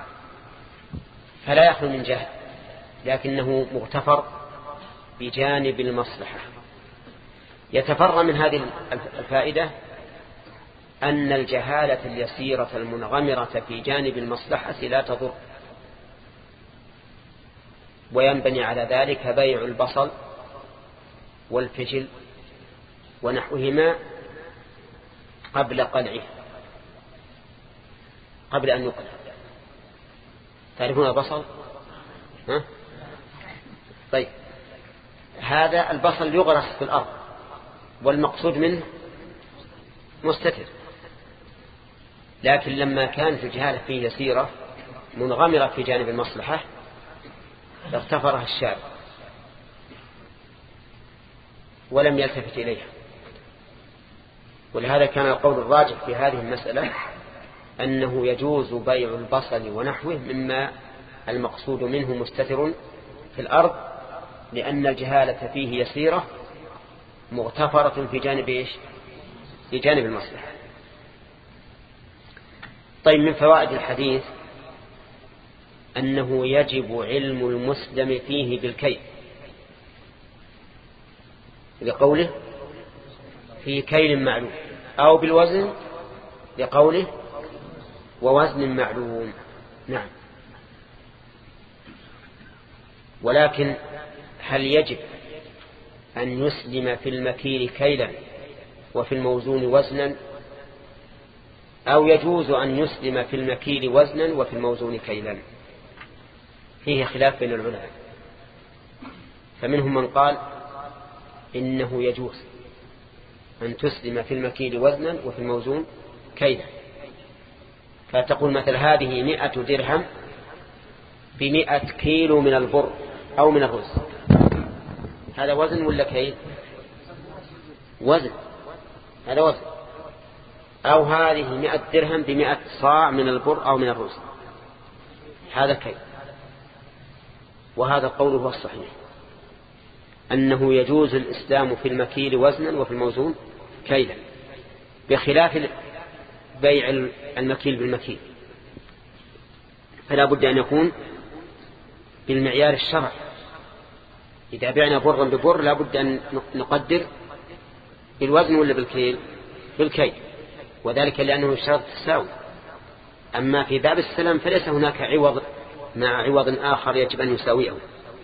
S1: فلا يخلو من جهل، لكنه مغتفر بجانب المصلحة. يتفرع من هذه الفائدة أن الجهالة اليسيرة المنغمرة في جانب المصلحة لا تضر، وينبني على ذلك بيع البصل والفجل ونحوهما قبل قلعه، قبل أن يقلع. تعرفون البصل؟ ها؟ طيب، هذا البصل يغرس في الأرض والمقصود منه مستتر، لكن لما كانت الجهالة فيه يسيرة منغمرة في جانب المصلحة اغتفرها الشارع ولم يلتفت إليها. ولهذا كان القول الراجح في هذه المسألة أنه يجوز بيع البصل ونحوه مما المقصود منه مستتر في الأرض، لأن الجهالة فيه يسيرة مغتفرة في جانب إيش؟ في جانب المصلحة. طيب، من فوائد الحديث أنه يجب علم المسلم فيه بالكيل، لقوله في كيل معلوم، أو بالوزن لقوله ووزن معلوم. نعم، ولكن هل يجب أن يسلم في المكيل كيلا وفي الموزون وزنا، أو يجوز أن يسلم في المكيل وزنا وفي الموزون كيلا؟ فيه خلاف بين العلماء، فمنهم من قال إنه يجوز أن تسلم في المكيل وزنا وفي الموزون كيلا، فتقول مثل هذه مئة درهم بمئة كيلو من البر أو من الرز، هذا وزن ولا كيل؟ وزن، هذا وزن. أو هذه مئة درهم بمئة صاع من البر أو من الرز، هذا كيل. وهذا القول هو الصحيح، أنه يجوز الإسلام في المكيل وزنا وفي الموزون كيلا، بخلاف بيع المكيل بالمكيل، فلا بد أن يكون بالمعيار الشرعي. إذا بعنا برا ببر لا بد أن نقدر بالوزن ولا بالكيل؟ بالكيل، وذلك لأنه شرط التساوي. أما في باب السلام فليس هناك عوض مع عوض آخر يجب أن يساويه.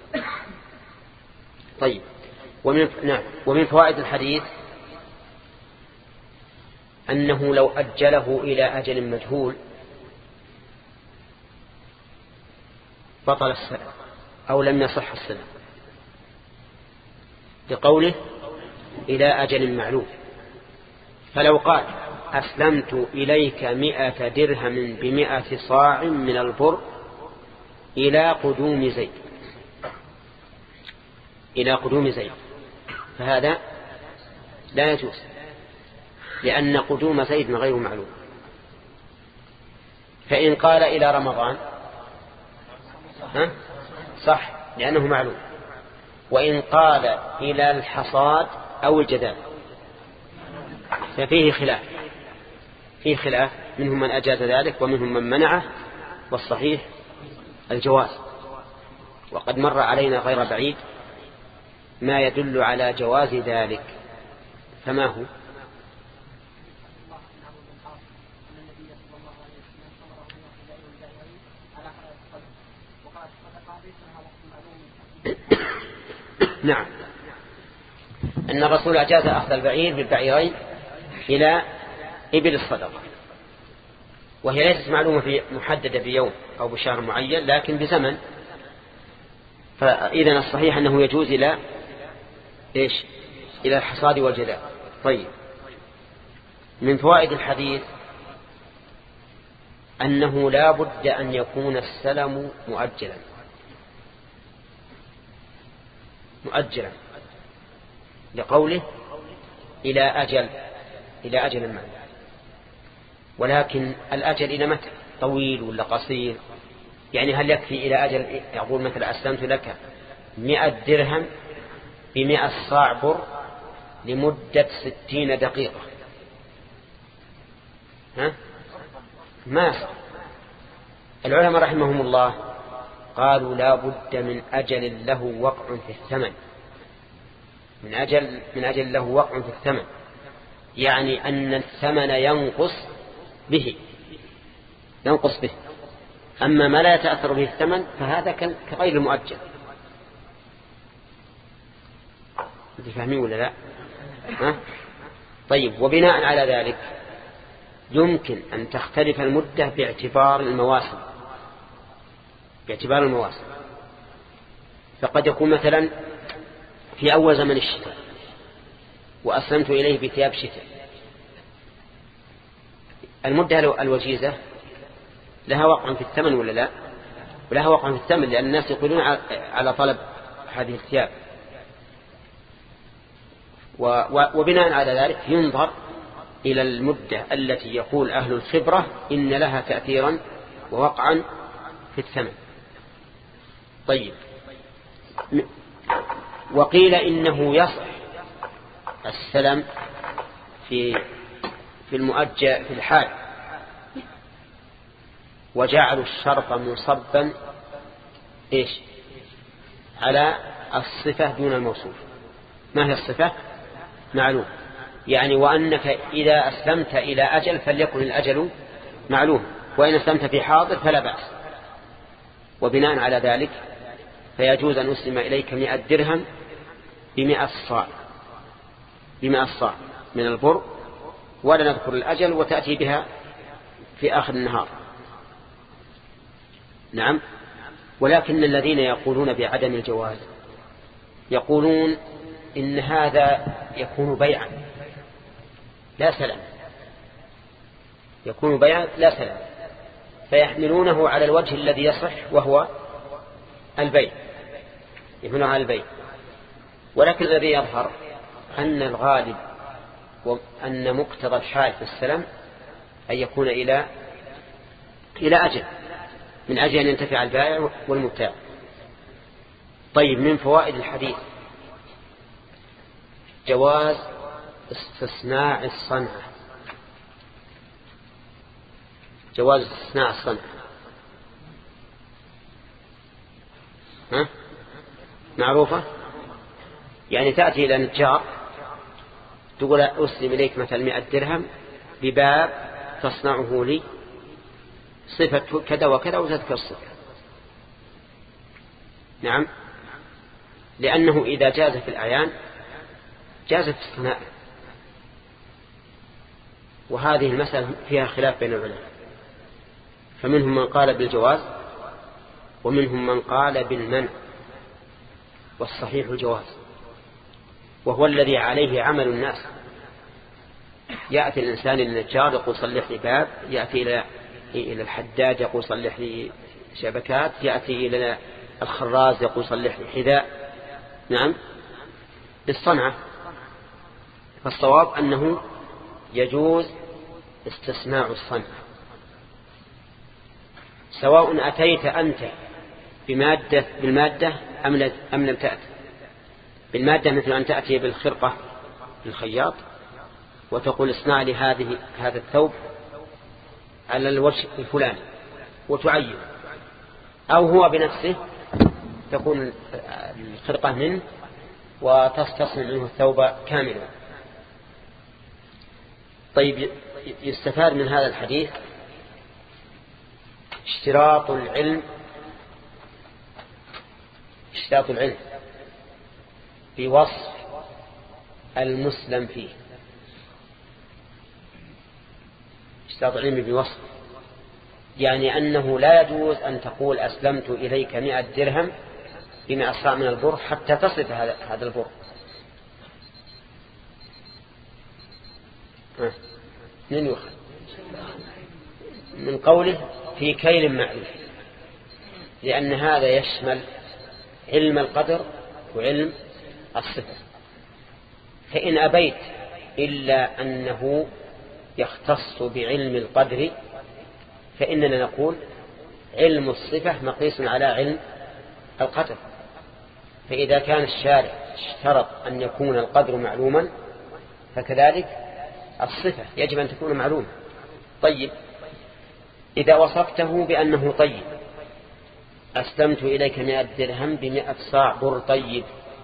S1: طيب، ومن, نعم ومن فوائد الحديث أنه لو أجله إلى أجل مجهول بطل السلم أو لم يصح السلم، لقوله إلى أجل معلوم. فلو قال أسلمت إليك مئة درهم بمئة صاع من البر إلى قدوم زيد إلى قدوم زيد فهذا لا يجوز، لأن قدوم زيد غير معلوم. فإن قال إلى رمضان ها؟ صح لأنه معلوم. وإن قال إلى الحصاد أو الجدال ففيه خلاف فيه خلاف منهم من أجاز ذلك ومنهم من منعه، والصحيح الجواز. وقد مر علينا غير بعيد ما يدل على جواز ذلك، فما هو؟ نعم، أن الرسول أجاز أخذ البعير بالبعيرين إلى إبل الصدقة، وهي ليست معلومة في محددة بيوم أو بشهر معين لكن بزمن. فإذن الصحيح أنه يجوز إلى إيش؟ إلى الحصاد والجدال. طيب، من فوائد الحديث أنه لا بد أن يكون السلم مؤجلا مؤجلا لقوله إلى أجل إلى أجل المعنى. ولكن الأجل إلى متى؟ طويل ولا قصير؟ يعني هل يكفي إلى أجل يقول مثلا أسلمت لك مئة درهم بمئة صاع بر لمدة ستين دقيقة؟ ها؟ ما صار. العلماء رحمهم الله قالوا لا بد من أجل له وقع في الثمن من أجل من أجل له وقع في الثمن، يعني أن الثمن ينقص به ينقص به أما ما لا يتأثر به الثمن فهذا كغير المؤجل. أنت فاهمين ولا لا؟ ها؟ طيب، وبناء على ذلك يمكن أن تختلف المدة باعتبار المواسم باعتبار المواسم فقد يكون مثلا في أول زمن الشتاء وأسلمت إليه بثياب شتاء، المدة الوجيزة لها وقع في الثمن ولا لا؟ ولها وقع في الثمن، لأن الناس يقولون على طلب هذه الثياب. وبناء على ذلك ينظر إلى المدة التي يقول أهل الخبرة إن لها تأثيرا ووقعا في الثمن. طيب، وقيل إنه يصح السلم في في المؤجل في الحال، وجعلوا الشرط منصبا إيش على الصفة دون الموصوف. ما هي الصفة؟ معلوم، يعني وأنك إذا أسلمت إلى أجل فليكن الأجل معلوم، وإن أسلمت في حاضر فلا بأس. وبناء على ذلك فيجوز أن أسلم إليك مئة درهم بمئة صاع بمئة صاع من البر، ولا نذكر الأجل، وتأتي بها في آخر النهار. نعم. ولكن الذين يقولون بعدم الجواز يقولون إن هذا يكون بيعا لا سلام يكون بيعا لا سلام فيحملونه على الوجه الذي يصح وهو البيع يحملونه على البيع. ولكن الذي يظهر أن الغالب وأن مقتضى الحال في السلام أن يكون إلى إلى أجل من أجل أن ينتفع البائع والمبتاع. طيب، من فوائد الحديث جواز استصناع الصنعة جواز استصناع الصنعة ها؟ معروفة، يعني تأتي إلى نجار تقول أسلم إليك مثل مئة درهم بباب تصنعه لي صفة كذا وكذا وتذكر الصفة. نعم، لأنه إذا جاز في الأعيان جاز في الصناعة، وهذه المسألة فيها خلاف بين العلماء، فمنهم من قال بالجواز ومنهم من قال بالمنع، والصحيح الجواز، وهو الذي عليه عمل الناس. يأتي الإنسان للنجار يقول صلح لي باب، يأتي إلى إلى الحداد يقول صلح لي شبكات، يأتي إلى الخراز يقول صلح لي حذاء. نعم، بالصنعة. فالصواب أنه يجوز استسماع الصنعة، سواء أتيت أنت بمادة بالمادة أم لم تأتي بالمادة، مثل أن تأتي بالخرقة للخياط وتقول اصنع لي هذه هذا الثوب على الوجه الفلاني وتعين، أو هو بنفسه تكون الخرقة منه وتستصنع منه الثوب كاملا. طيب، يستفاد من هذا الحديث اشتراط العلم اشتراط العلم في وصف المسلم فيه. اشتراط العلم بوصف، يعني أنه لا يجوز أن تقول أسلمت إليك مئة درهم بما أصاع من البر حتى تصف هذا البر. من يؤخذ من قوله في كيل معلوم، لأن هذا يشمل علم القدر وعلم الصفة. فإن أبيت إلا أنه يختص بعلم القدر فإننا نقول علم الصفة مقيس على علم القدر. فإذا كان الشارع اشترط أن يكون القدر معلوما فكذلك الصفة يجب أن تكون معلومة. طيب، إذا وصفته بأنه طيب، أسلمت إليك مئة درهم بمئة صاع بر طيب،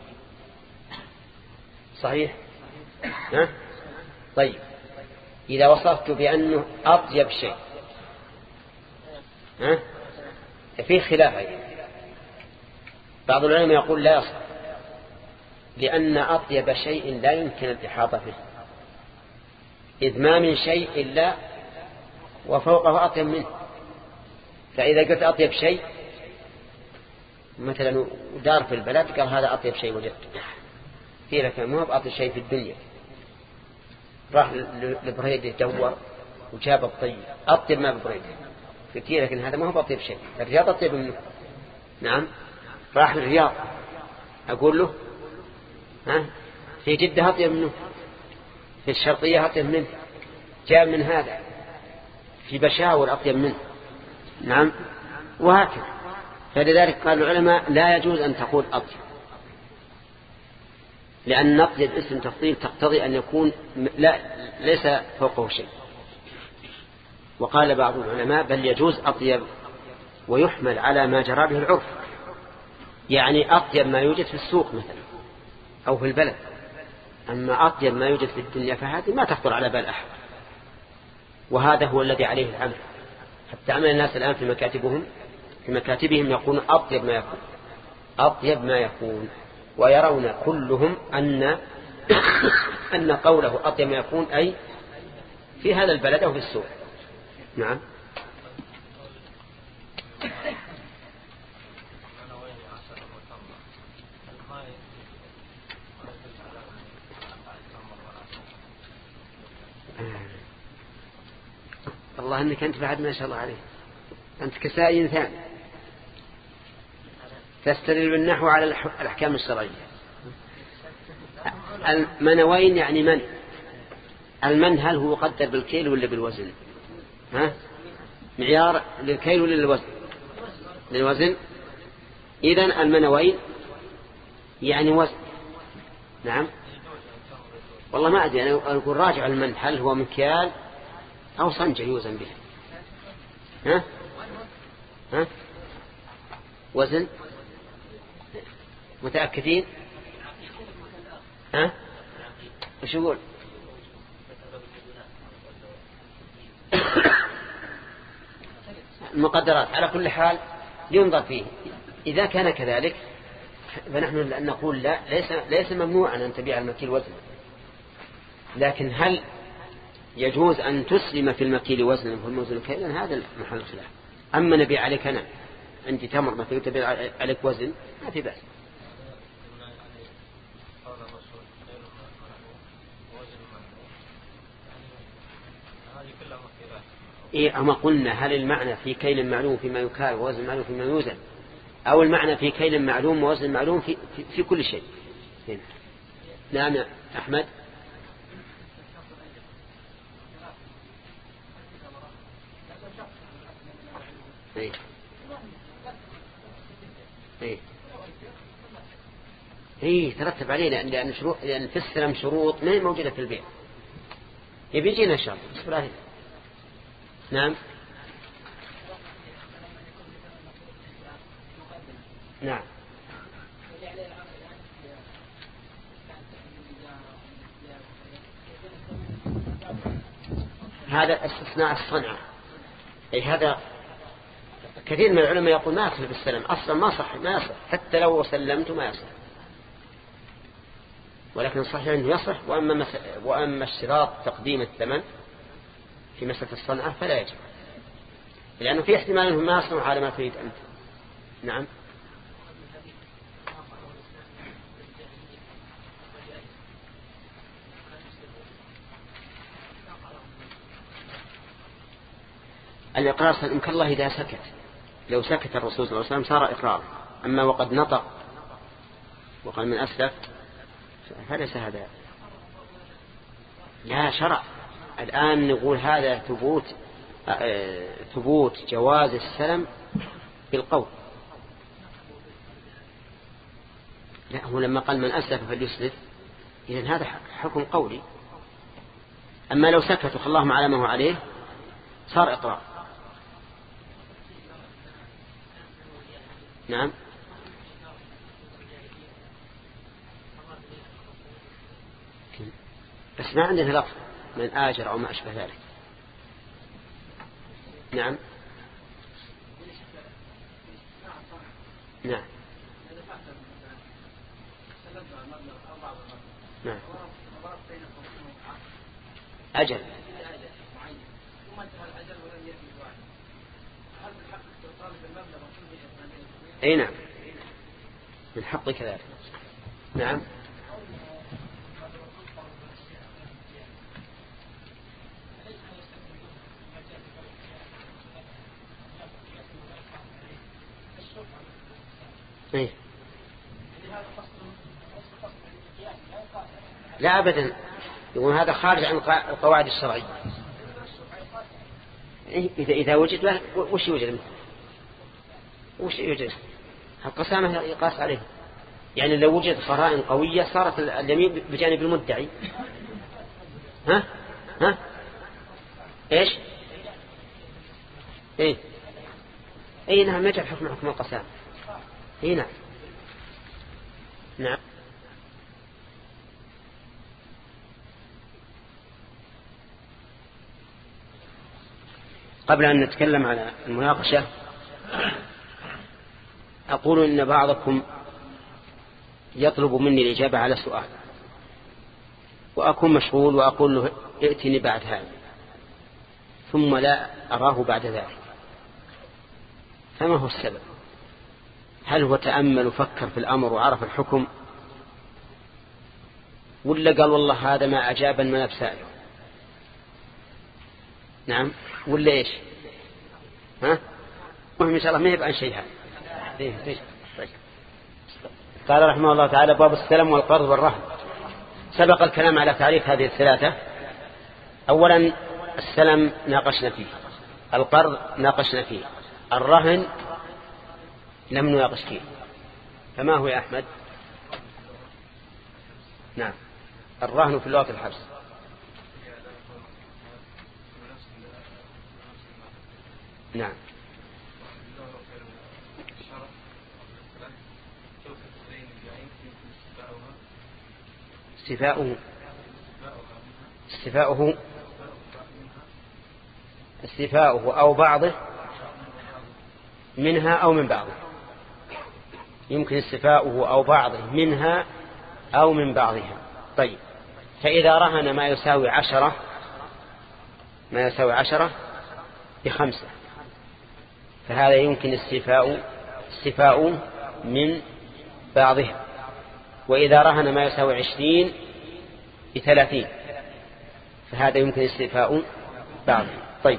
S1: صحيح؟ ها؟ طيب، إذا وصفت بأنه أطيب شيء، ها؟ فيه خلاف أيضا. بعض العلماء يقول لا يصح، لأن أطيب شيء لا يمكن الإحاطة به، إذ ما من شيء إلا وفوقه أطيب منه. فإذا قلت أطيب شيء مثلا دار في البلد قال هذا أطيب شيء وجدته، في لك ما هو أطيب شيء في الدنيا، راح لبريد يدور وجاب الطيب أطيب ما ببريد كثير، لكن هذا ما هو أطيب شيء. الرياض أطيب منه. نعم، راح للرياض أقول له ها في جدة أطيب منه، في الشرقية أطيب منه، جاب من هذا في بشاور أطيب منه. نعم، وهكذا. فلذلك قال العلماء لا يجوز أن تقول أطيب، لأن أطيب اسم تفضيل تقتضي أن يكون لا ليس فوقه شيء. وقال بعض العلماء بل يجوز أطيب ويحمل على ما جرى به العرف، يعني أطيب ما يوجد في السوق مثلا أو في البلد. أما أطيب ما يوجد في الدنيا فهذه ما تخطر على بال أحد، وهذا هو الذي عليه العمل. حتى عمل الناس الآن في مكاتبهم في مكاتبهم يقولون أطيب ما يكون أطيب ما يكون ويرون كلهم أن أن قوله أطيب ما يكون أي في هذا البلد أو في السوق. نعم. الله أنك أنت بعد ما شاء الله عليه، أنت كسائي ثاني تستدل بالنحو على الأحكام الشرعية. المنوين يعني من المن هل هو قدر بالكيل ولا بالوزن؟ ها؟ معيار للكيل ولا للوزن؟ للوزن. إذن المنوين يعني وزن. نعم، والله ما أدري، أنا أقول راجع المن هل هو مكيال أو صنجة يوزن به. ها؟ ها؟ وزن. متأكدين؟ ها؟ وش يقول؟ المقدرات على كل حال ينظر فيه. إذا كان كذلك فنحن نقول لا، ليس ليس ممنوعا أن تبيع المكيل وزنا، لكن هل يجوز أن تسلم في المكيل وزنا والموزن كيلا؟ هذا محل خلاف. أما نبيع عليك أنا عندي تمر مثلا تبي عليك وزن ما في بأس. إيه أما قلنا هل المعنى في كيل معلوم فيما يكال ووزن معلوم فيما يوزن، أو المعنى في كيل معلوم ووزن معلوم في, في, في كل شيء؟ هنا. نعم يا أحمد. إيه إيه إيه ترتب عليه، لأن لأن شروط، لأن في السلام شروط ما هي موجودة في البيع. يبي يجينا إن شاء الله. نعم نعم هذا استثناء الصنعة. أي هذا كثير من العلماء يقول ما يصح بالسلام أصلا، ما صح ما يصح، حتى لو سلمت ما يصح، ولكن صحيح أنه يصح. وأما, مس... وأما اشتراط تقديم الثمن في مسألة الصنعة فلا يجب، لأنه في احتمال أنه ما يصنع على ما تريد أنت. نعم الإقرار يمكن الله إذا سكت، لو سكت الرسول صلى الله عليه وسلم صار إقرار، أما وقد نطق وقال من أسلف فليس هذا. لا شرع الآن نقول هذا ثبوت ثبوت جواز السلم بالقول. لا هو لما قال من أسلف فليسلف إذن هذا حكم قولي، أما لو سكت وخلاهم على ما هو عليه صار إقرار. نعم بس ما عندنا لفظ من آجر أو ما أشبه ذلك. نعم نعم نعم أجل. أي نعم من حق كذلك. نعم إيه؟ لا أبدا، يقول هذا خارج عن القواعد الشرعية. إيه؟ إذا إذا وجد وش يوجد وش يوجد القسامة يقاس عليه، يعني لو وجد قرائن قوية صارت اليمين بجانب المدعي. ها ها إيش إيه أي نعم يجعل حكم حكم القسامة. إيه نعم نعم قبل أن نتكلم على المناقشة أقول إن بعضكم يطلب مني الإجابة على سؤال وأكون مشغول وأقول له ائتني بعد هذا ثم لا أراه بعد ذلك، فما هو السبب؟ هل هو تأمل وفكر في الأمر وعرف الحكم، ولا قال والله هذا ما أجاب من بسائله؟ نعم ولا إيش؟ ها مهم إن شاء الله ما يبقى شيء هذا. قال رحمه الله تعالى باب السلم والقرض والرهن. سبق الكلام على تعريف هذه الثلاثة. أولا السلم ناقشنا فيه، القرض ناقشنا فيه، الرهن لم نناقش فيه. فما هو يا أحمد؟ نعم الرهن في اللغة الحبس. نعم استفاؤه استفاؤه استفاؤه أو بعضه منها أو من بعضه. يمكن استفاؤه أو بعضه منها أو من بعضها. طيب فإذا رهن ما يساوي عشرة ما يساوي عشرة بخمسة فهذا يمكن استفاء استفاء من بعضها، وإذا رهن ما يساوي عشرين بثلاثين فهذا يمكن استفاء بعضها. طيب.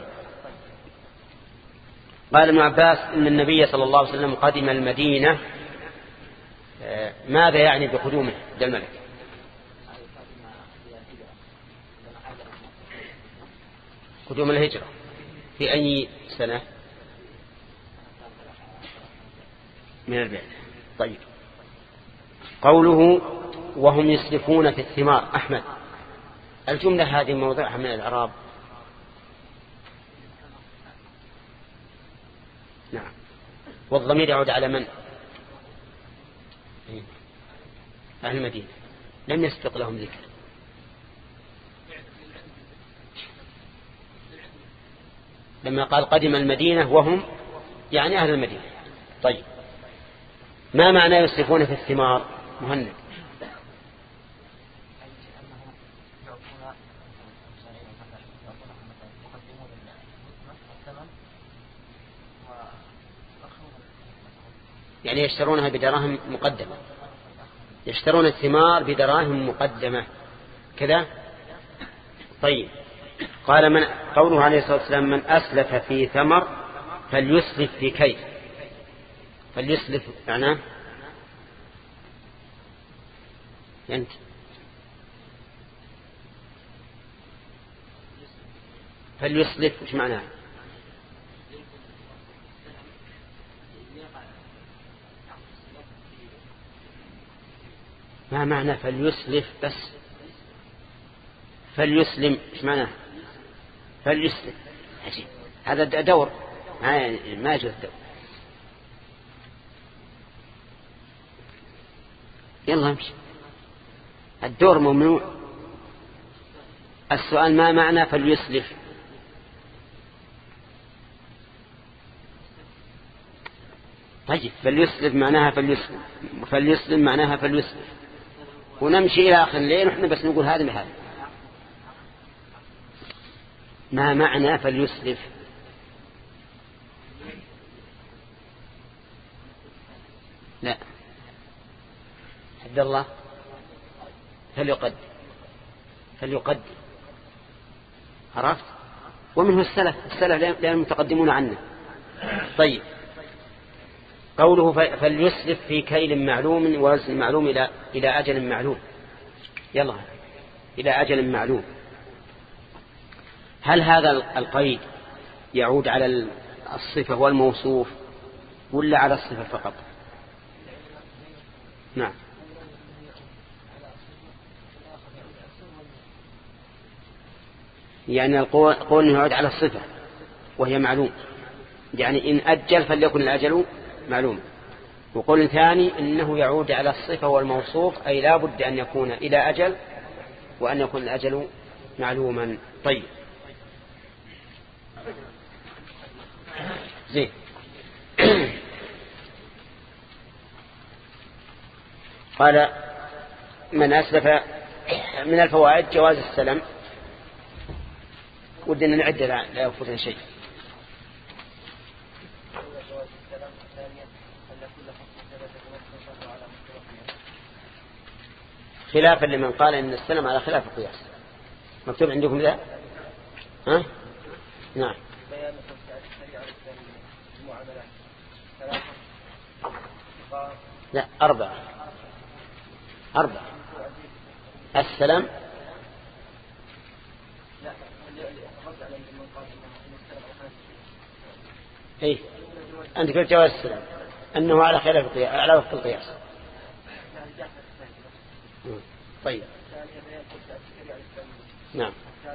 S1: قال ابن عباس إن النبي صلى الله عليه وسلم قدم المدينة، ماذا يعني بقدومه إلى الملك؟ قدوم الهجرة في أي سنة من البعث. طيب. قوله وهم يسلفون في الثمار. أحمد، الجملة هذه موضعها من الإعراب. نعم. والضمير يعود على من؟ أهل المدينة، لم يسبق لهم ذكر. لما قال قدم المدينة وهم يعني أهل المدينة. طيب. ما معنى يسلفون في الثمار؟ مهند. يعني يشترونها بدراهم مقدمة، يشترون الثمار بدراهم مقدمة كذا. طيب. قال من قوله عليه الصلاة والسلام من أسلف في ثمر فليسلف في كيل. فليسلف معناه أنت فليسلف وش معناه؟ ما معنى فليسلف بس؟ فليسلم ايش معناه؟ فليسلم. عجيب، هذا دور ما يجوز دور. يلا امشي، الدور ممنوع. السؤال ما معنى فليسلف؟ طيب فليسلف معناها فليسلم، فليسلم معناها فليسلف، ونمشي إلى آخر الليل ونحن بس نقول هذا بهذا. ما معنى فليسلف؟ لا. عبد الله فليقدم، فليقدم. عرفت؟ ومنه السلف، السلف لا المتقدمون عنا. طيب. قوله فليسلف في كيل معلوم ووزن معلوم إلى إلى أجل معلوم. يلا إلى أجل معلوم. هل هذا القيد يعود على الصفة والموصوف ولا على الصفة فقط؟ نعم. يعني القول يعود على الصفة وهي معلوم، يعني إن أجل فليكن الأجل معلوم. وقول ثاني إنه يعود على الصفة والموصوف، أي لا بد أن يكون إلى أجل وأن يكون الأجل معلوما. طيب زين. قال من أسلف من الفوائد جواز السلم. ودنا نعد لا يفوتنا شيء. خلافا لمن قال إن السلم على خلاف القياس. مكتوب عندكم ذا؟ ها؟ نعم. لا أربعة أربعة. السلام إيه أنت قلت جواز السلام أنه على خلاف القياس، على وفق القياس. طيب نعم.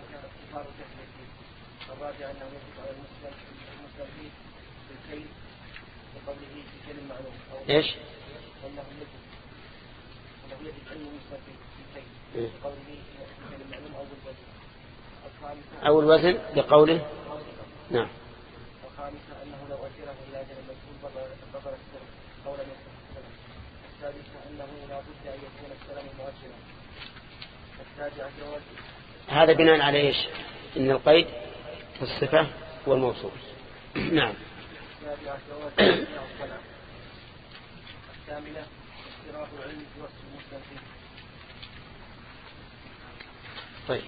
S3: الرابع أنه يجب على المسلم المسلم فيه بالكيل بقوله في كيل معلوم.
S1: إيش؟
S3: أنه يجب أنه يجب علم المسلم في الكيل بقوله في كيل معلوم أو بالوزن.
S1: أو الوزن بقوله. نعم.
S3: الخامسة أنه لو أجره إلى أجل المجهول بطل السلم قولا يستحق. السادسة أنه لا بد أن يكون السلم مؤجلا. السابعة جواز.
S1: هذا بناء على إيش؟ إن القيد في الصفة والموصوف. نعم.
S3: كاملة اشتراك العلم في وصف المستنفذ.
S1: طيب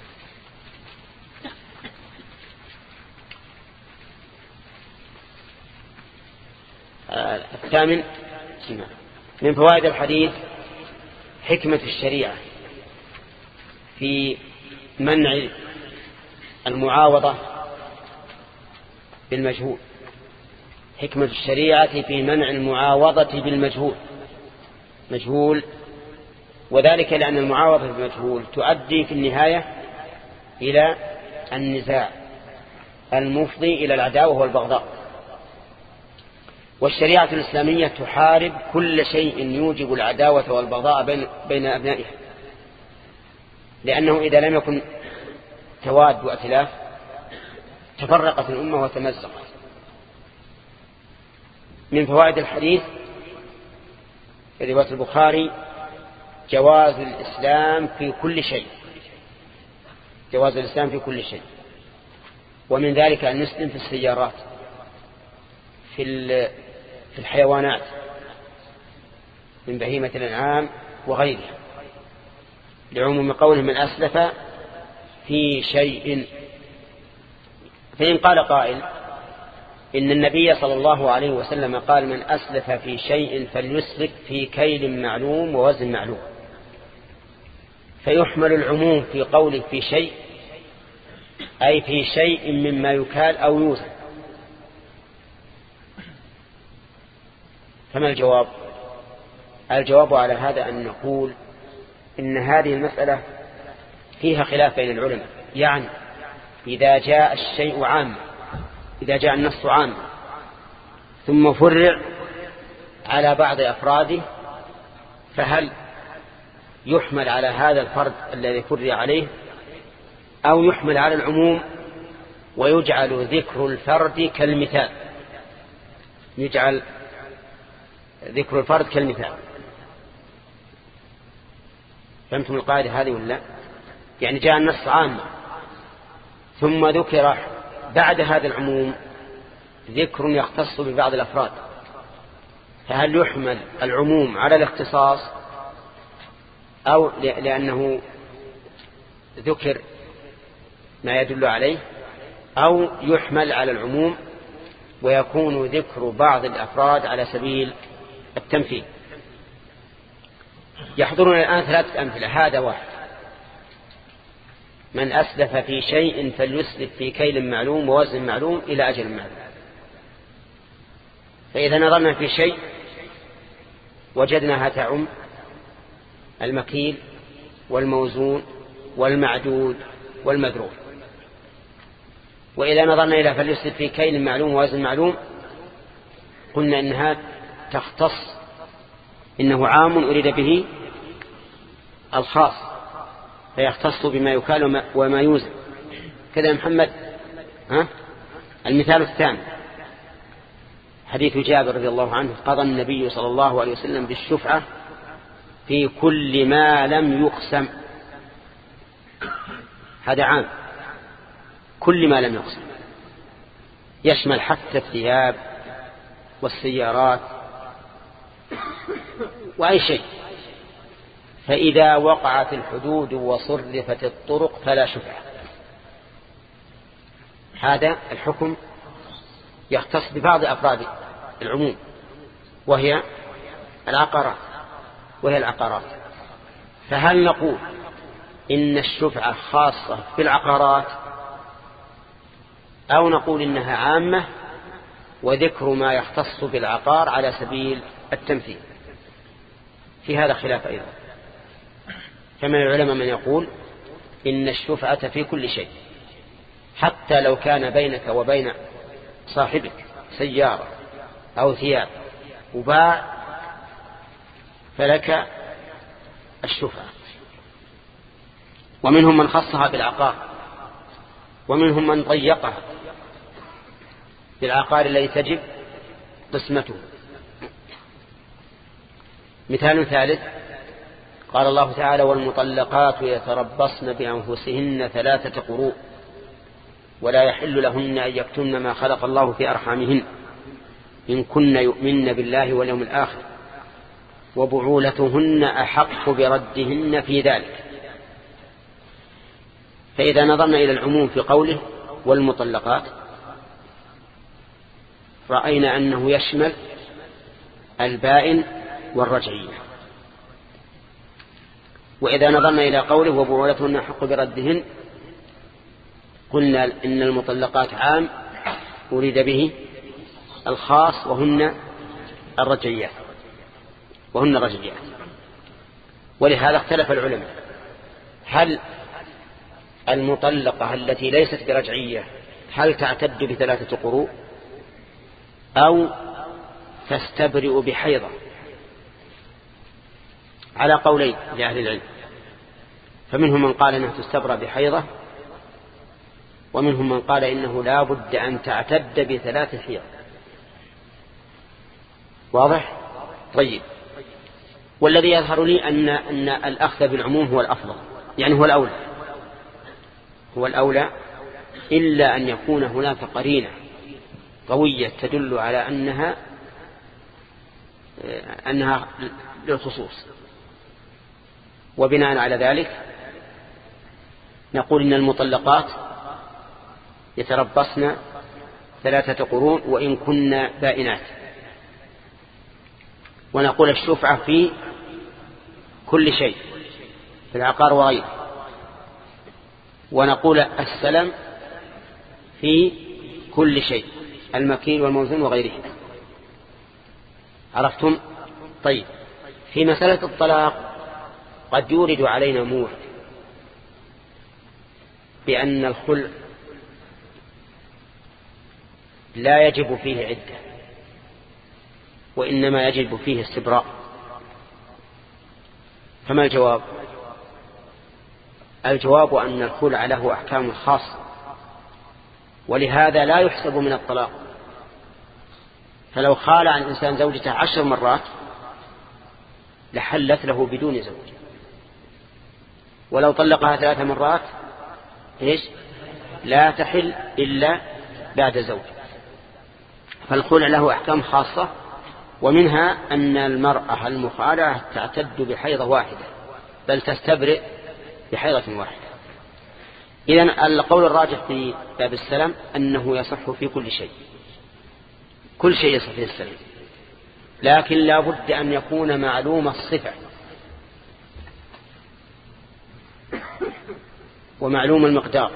S1: آه الثامن من فوائد الحديث حكمة الشريعة في منع المعاوضة بالمجهول. حكمة الشريعة في منع المعاوضة بالمجهول مجهول وذلك لأن المعاوضة بالمجهول تؤدي في النهاية إلى النزاع المفضي إلى العداوة والبغضاء. والشريعة الإسلامية تحارب كل شيء يوجب العداوة والبغضاء بين, بين أبنائها، لأنه إذا لم يكن تواد وأتلاف تفرقت الأمة وتمزقت. من فوائد الحديث في رواية البخاري جواز الإسلام في كل شيء جواز الإسلام في كل شيء ومن ذلك أن نسلم في السيارات في في الحيوانات من بهيمة الأنعام وغيرها، لعموم قوله من أسلف في شيء. فإن قال قائل إن النبي صلى الله عليه وسلم قال من أسلف في شيء فليسلف في كيل معلوم ووزن معلوم، فيحمل العموم في قوله في شيء أي في شيء مما يكال أو يوزن. فما الجواب؟ الجواب على هذا أن نقول إن هذه المسألة فيها خلاف بين العلماء. يعني إذا جاء الشيء عام إذا جاء النص عام ثم فرع على بعض أفراده فهل يحمل على هذا الفرد الذي فرع عليه أو يحمل على العموم ويجعل ذكر الفرد كالمثال يجعل ذكر الفرد كالمثال. فهمتم القاعدة هذه ولا؟ يعني جاء النص عام ثم ذكر بعد هذا العموم ذكر يختص ببعض الأفراد، فهل يحمل العموم على الاختصاص أو لأنه ذكر ما يدل عليه أو يحمل على العموم ويكون ذكر بعض الأفراد على سبيل التمثيل؟ يحضرنا الآن ثلاثة أمثلة. هذا واحد من أسلف في شيء فليسلف في كيل معلوم ووزن معلوم إلى أجل معلوم. فإذا نظرنا في شيء وجدناها تعم المكيل والموزون والمعدود والمذروع. وإذا نظرنا إلى فليسلف في كيل معلوم ووزن معلوم قلنا إنها تختص إنه عام أريد به الخاص فيختص بما يكال وما يوزن. كذا يا محمد. ها؟ المثال الثاني حديث جابر رضي الله عنه قضى النبي صلى الله عليه وسلم بالشفعة في كل ما لم يقسم. هذا عام كل ما لم يقسم يشمل حتى الثياب والسيارات وأي شيء. فإذا وقعت الحدود وصرفت الطرق فلا شفعة. هذا الحكم يختص ببعض أفراد العموم وهي العقارات وهي العقارات. فهل نقول إن الشفعة خاصة بالعقارات أو نقول إنها عامة وذكر ما يختص بالعقار على سبيل التمثيل؟ في هذا خلاف أيضا. فمن العلماء من يقول إن الشفعة في كل شيء حتى لو كان بينك وبين صاحبك سيارة أو ثياب وباع فلك الشفعة. ومنهم من خصها بالعقار ومنهم من ضيقها بالعقار الذي تجب قسمته. مثال ثالث قال الله تعالى والمطلقات يتربصن بأنفسهن ثلاثة قروء ولا يحل لهن أن يكتمن ما خلق الله في أرحامهن إن كن يؤمن بالله واليوم الآخر وبعولتهن أحق بردهن في ذلك. فإذا نظرنا إلى العموم في قوله والمطلقات رأينا أنه يشمل البائن والرجعية. وإذا نظرنا إلى قوله وبعولتهن أحق بردهن قلنا إن المطلقات عام أريد به الخاص وهن الرجعيات وهن الرجعيات. ولهذا اختلف العلماء هل المطلقة التي ليست برجعية هل تعتد بثلاثة قروء أو تستبرئ بحيضة؟ على قولين لأهل العلم، فمنهم من قال أنها تستبرأ بحيضة، ومنهم من قال إنه لا بد أن تعتد بثلاث حيض. واضح؟ طيب. والذي يظهر لي أن, أن الأخذ بالعموم هو الأفضل، يعني هو الأولى هو الأولى إلا أن يكون هناك قرينة قوية تدل على أنها أنها للخصوص. وبناء على ذلك نقول إن المطلقات يتربصن ثلاثة قرون وإن كن بائنات. ونقول الشفعة في كل شيء في العقار وغيره. ونقول السلم في كل شيء المكيل والموزون وغيره. عرفتم؟ طيب. في مسألة الطلاق قد يورد علينا مورد بأن الخلع لا يجب فيه عدة وإنما يجب فيه استبراء. فما الجواب؟ الجواب أن الخلع له أحكام خاصة ولهذا لا يحسب من الطلاق. فلو خالع الإنسان زوجته عشر مرات لحلت له بدون زوج، ولو طلقها ثلاث مرات إيش؟ لا تحل إلا بعد زوج. فالخلع له أحكام خاصة، ومنها أن المرأة المخالعة تعتد بحيضة واحدة بل تستبرئ بحيضة واحدة. إذن القول الراجح في باب السلام أنه يصح في كل شيء، كل شيء يصح في السلام، لكن لا بد أن يكون معلوم الصفة ومعلوم المقدار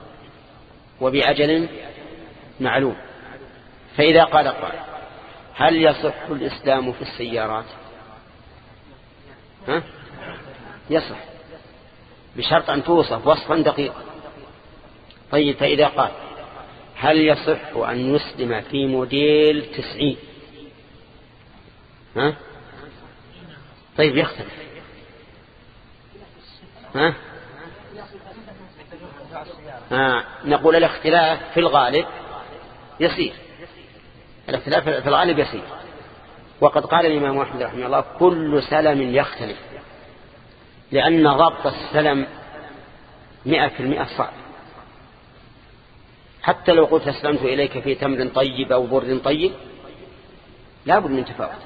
S1: وبأجل معلوم. فإذا قال قال هل يصح الإسلام في السيارات؟ ها؟ يصح بشرط أن توصف وصفا دقيقا. طيب. فإذا قال هل يصح أن يسلم في موديل تسعين؟ ها؟ طيب يختلف. ها؟ آه. نقول الاختلاف في الغالب يسير، الاختلاف في الغالب يسير. وقد قال الإمام أحمد رحمه الله كل سلم يختلف، لأن ضبط السلم مئة في المئة صعب. حتى لو قلت أسلمت إليك في تمر طيب أو برد طيب لا بد من تفاوت.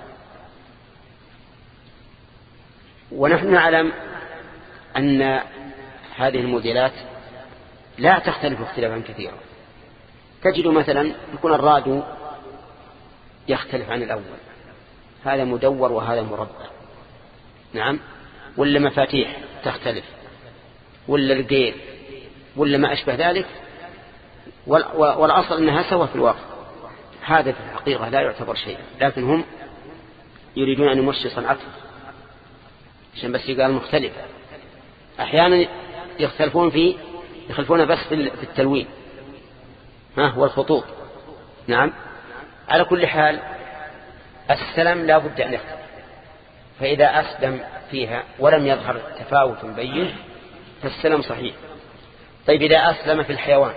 S1: ونحن نعلم أن هذه الموديلات لا تختلف اختلافا كثيرا. تجد مثلا يكون الرادو يختلف عن الأول، هذا مدور وهذا مربع، نعم، ولا مفاتيح تختلف، ولا الجير، ولا ما أشبه ذلك، والأصل أنها سوا في الواقع. هذا في الحقيقة لا يعتبر شيئا، لكن هم يريدون أن يمشي صنعتهم عشان بس يقال مختلفة. أحيانا يختلفون في يختلفون بس في التلوين ها والخطوط، نعم. على كل حال السلم لا بد أن يختلف، فإذا أسلم فيها ولم يظهر تفاوت بين فالسلم صحيح. طيب إذا أسلم في الحيوان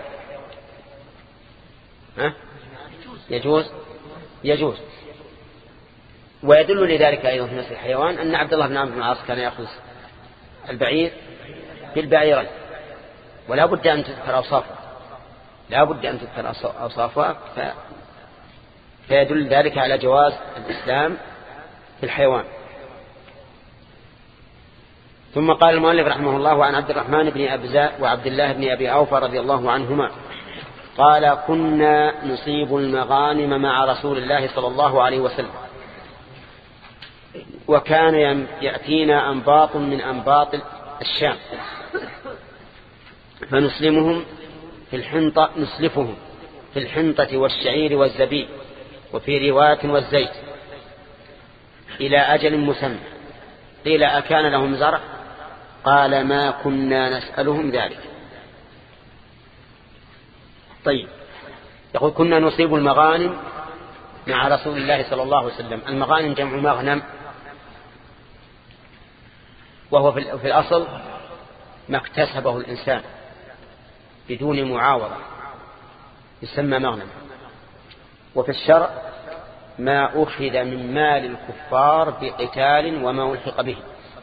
S1: ها؟ يجوز يجوز ويدل لذلك أيضا في نفس الحيوان أن عبد الله بن عمرو بن العاص كان يأخذ البعير بالبعيرين، ولا بد أن تذكر أوصافه لا بد أن تذكر أوصافها ف... فيدل ذلك على جواز الإسلام في الحيوان. ثم قال المؤلف رحمه الله: وعن عبد الرحمن بن أبزاء وعبد الله بن أبي أوفى رضي الله عنهما قال: كنا نصيب المغانم مع رسول الله صلى الله عليه وسلم وكان يأتينا أنباط من أنباط الشام، وفي رواية وعبد الله بن أبي أوفى قال: كنا نصيب المغانم مع رسول الله صلى الله عليه وسلم وكان يأتينا أنباط من أنباط الشام فنسلمهم في الحنطة نسلفهم في الحنطة والشعير والزبيب، وفي رواية والزيت، إلى أجل مسمى. قيل: أكان لهم زرع؟ قال: ما كنا نسألهم ذلك. طيب، يقول: كنا نصيب المغانم مع رسول الله صلى الله عليه وسلم. المغانم جمع مغنم، وهو في الأصل ما اكتسبه الإنسان بدون معاوضة يسمى مغنم، وفي الشرع ما أخذ من مال الكفار بقتال وما ألحق به.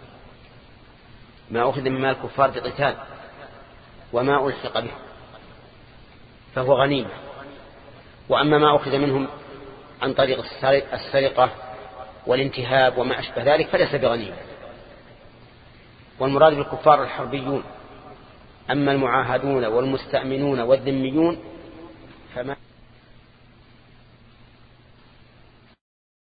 S1: ما أخذ من مال الكفار بقتال وما ألحق به فهو غنيمة. وأما ما أخذ منهم عن طريق السرقة والانتهاب وما أشبه ذلك فليس بغنيمة. والمراد بالكفار الحربيون، أما المعاهدون والمستأمنون والذميون فما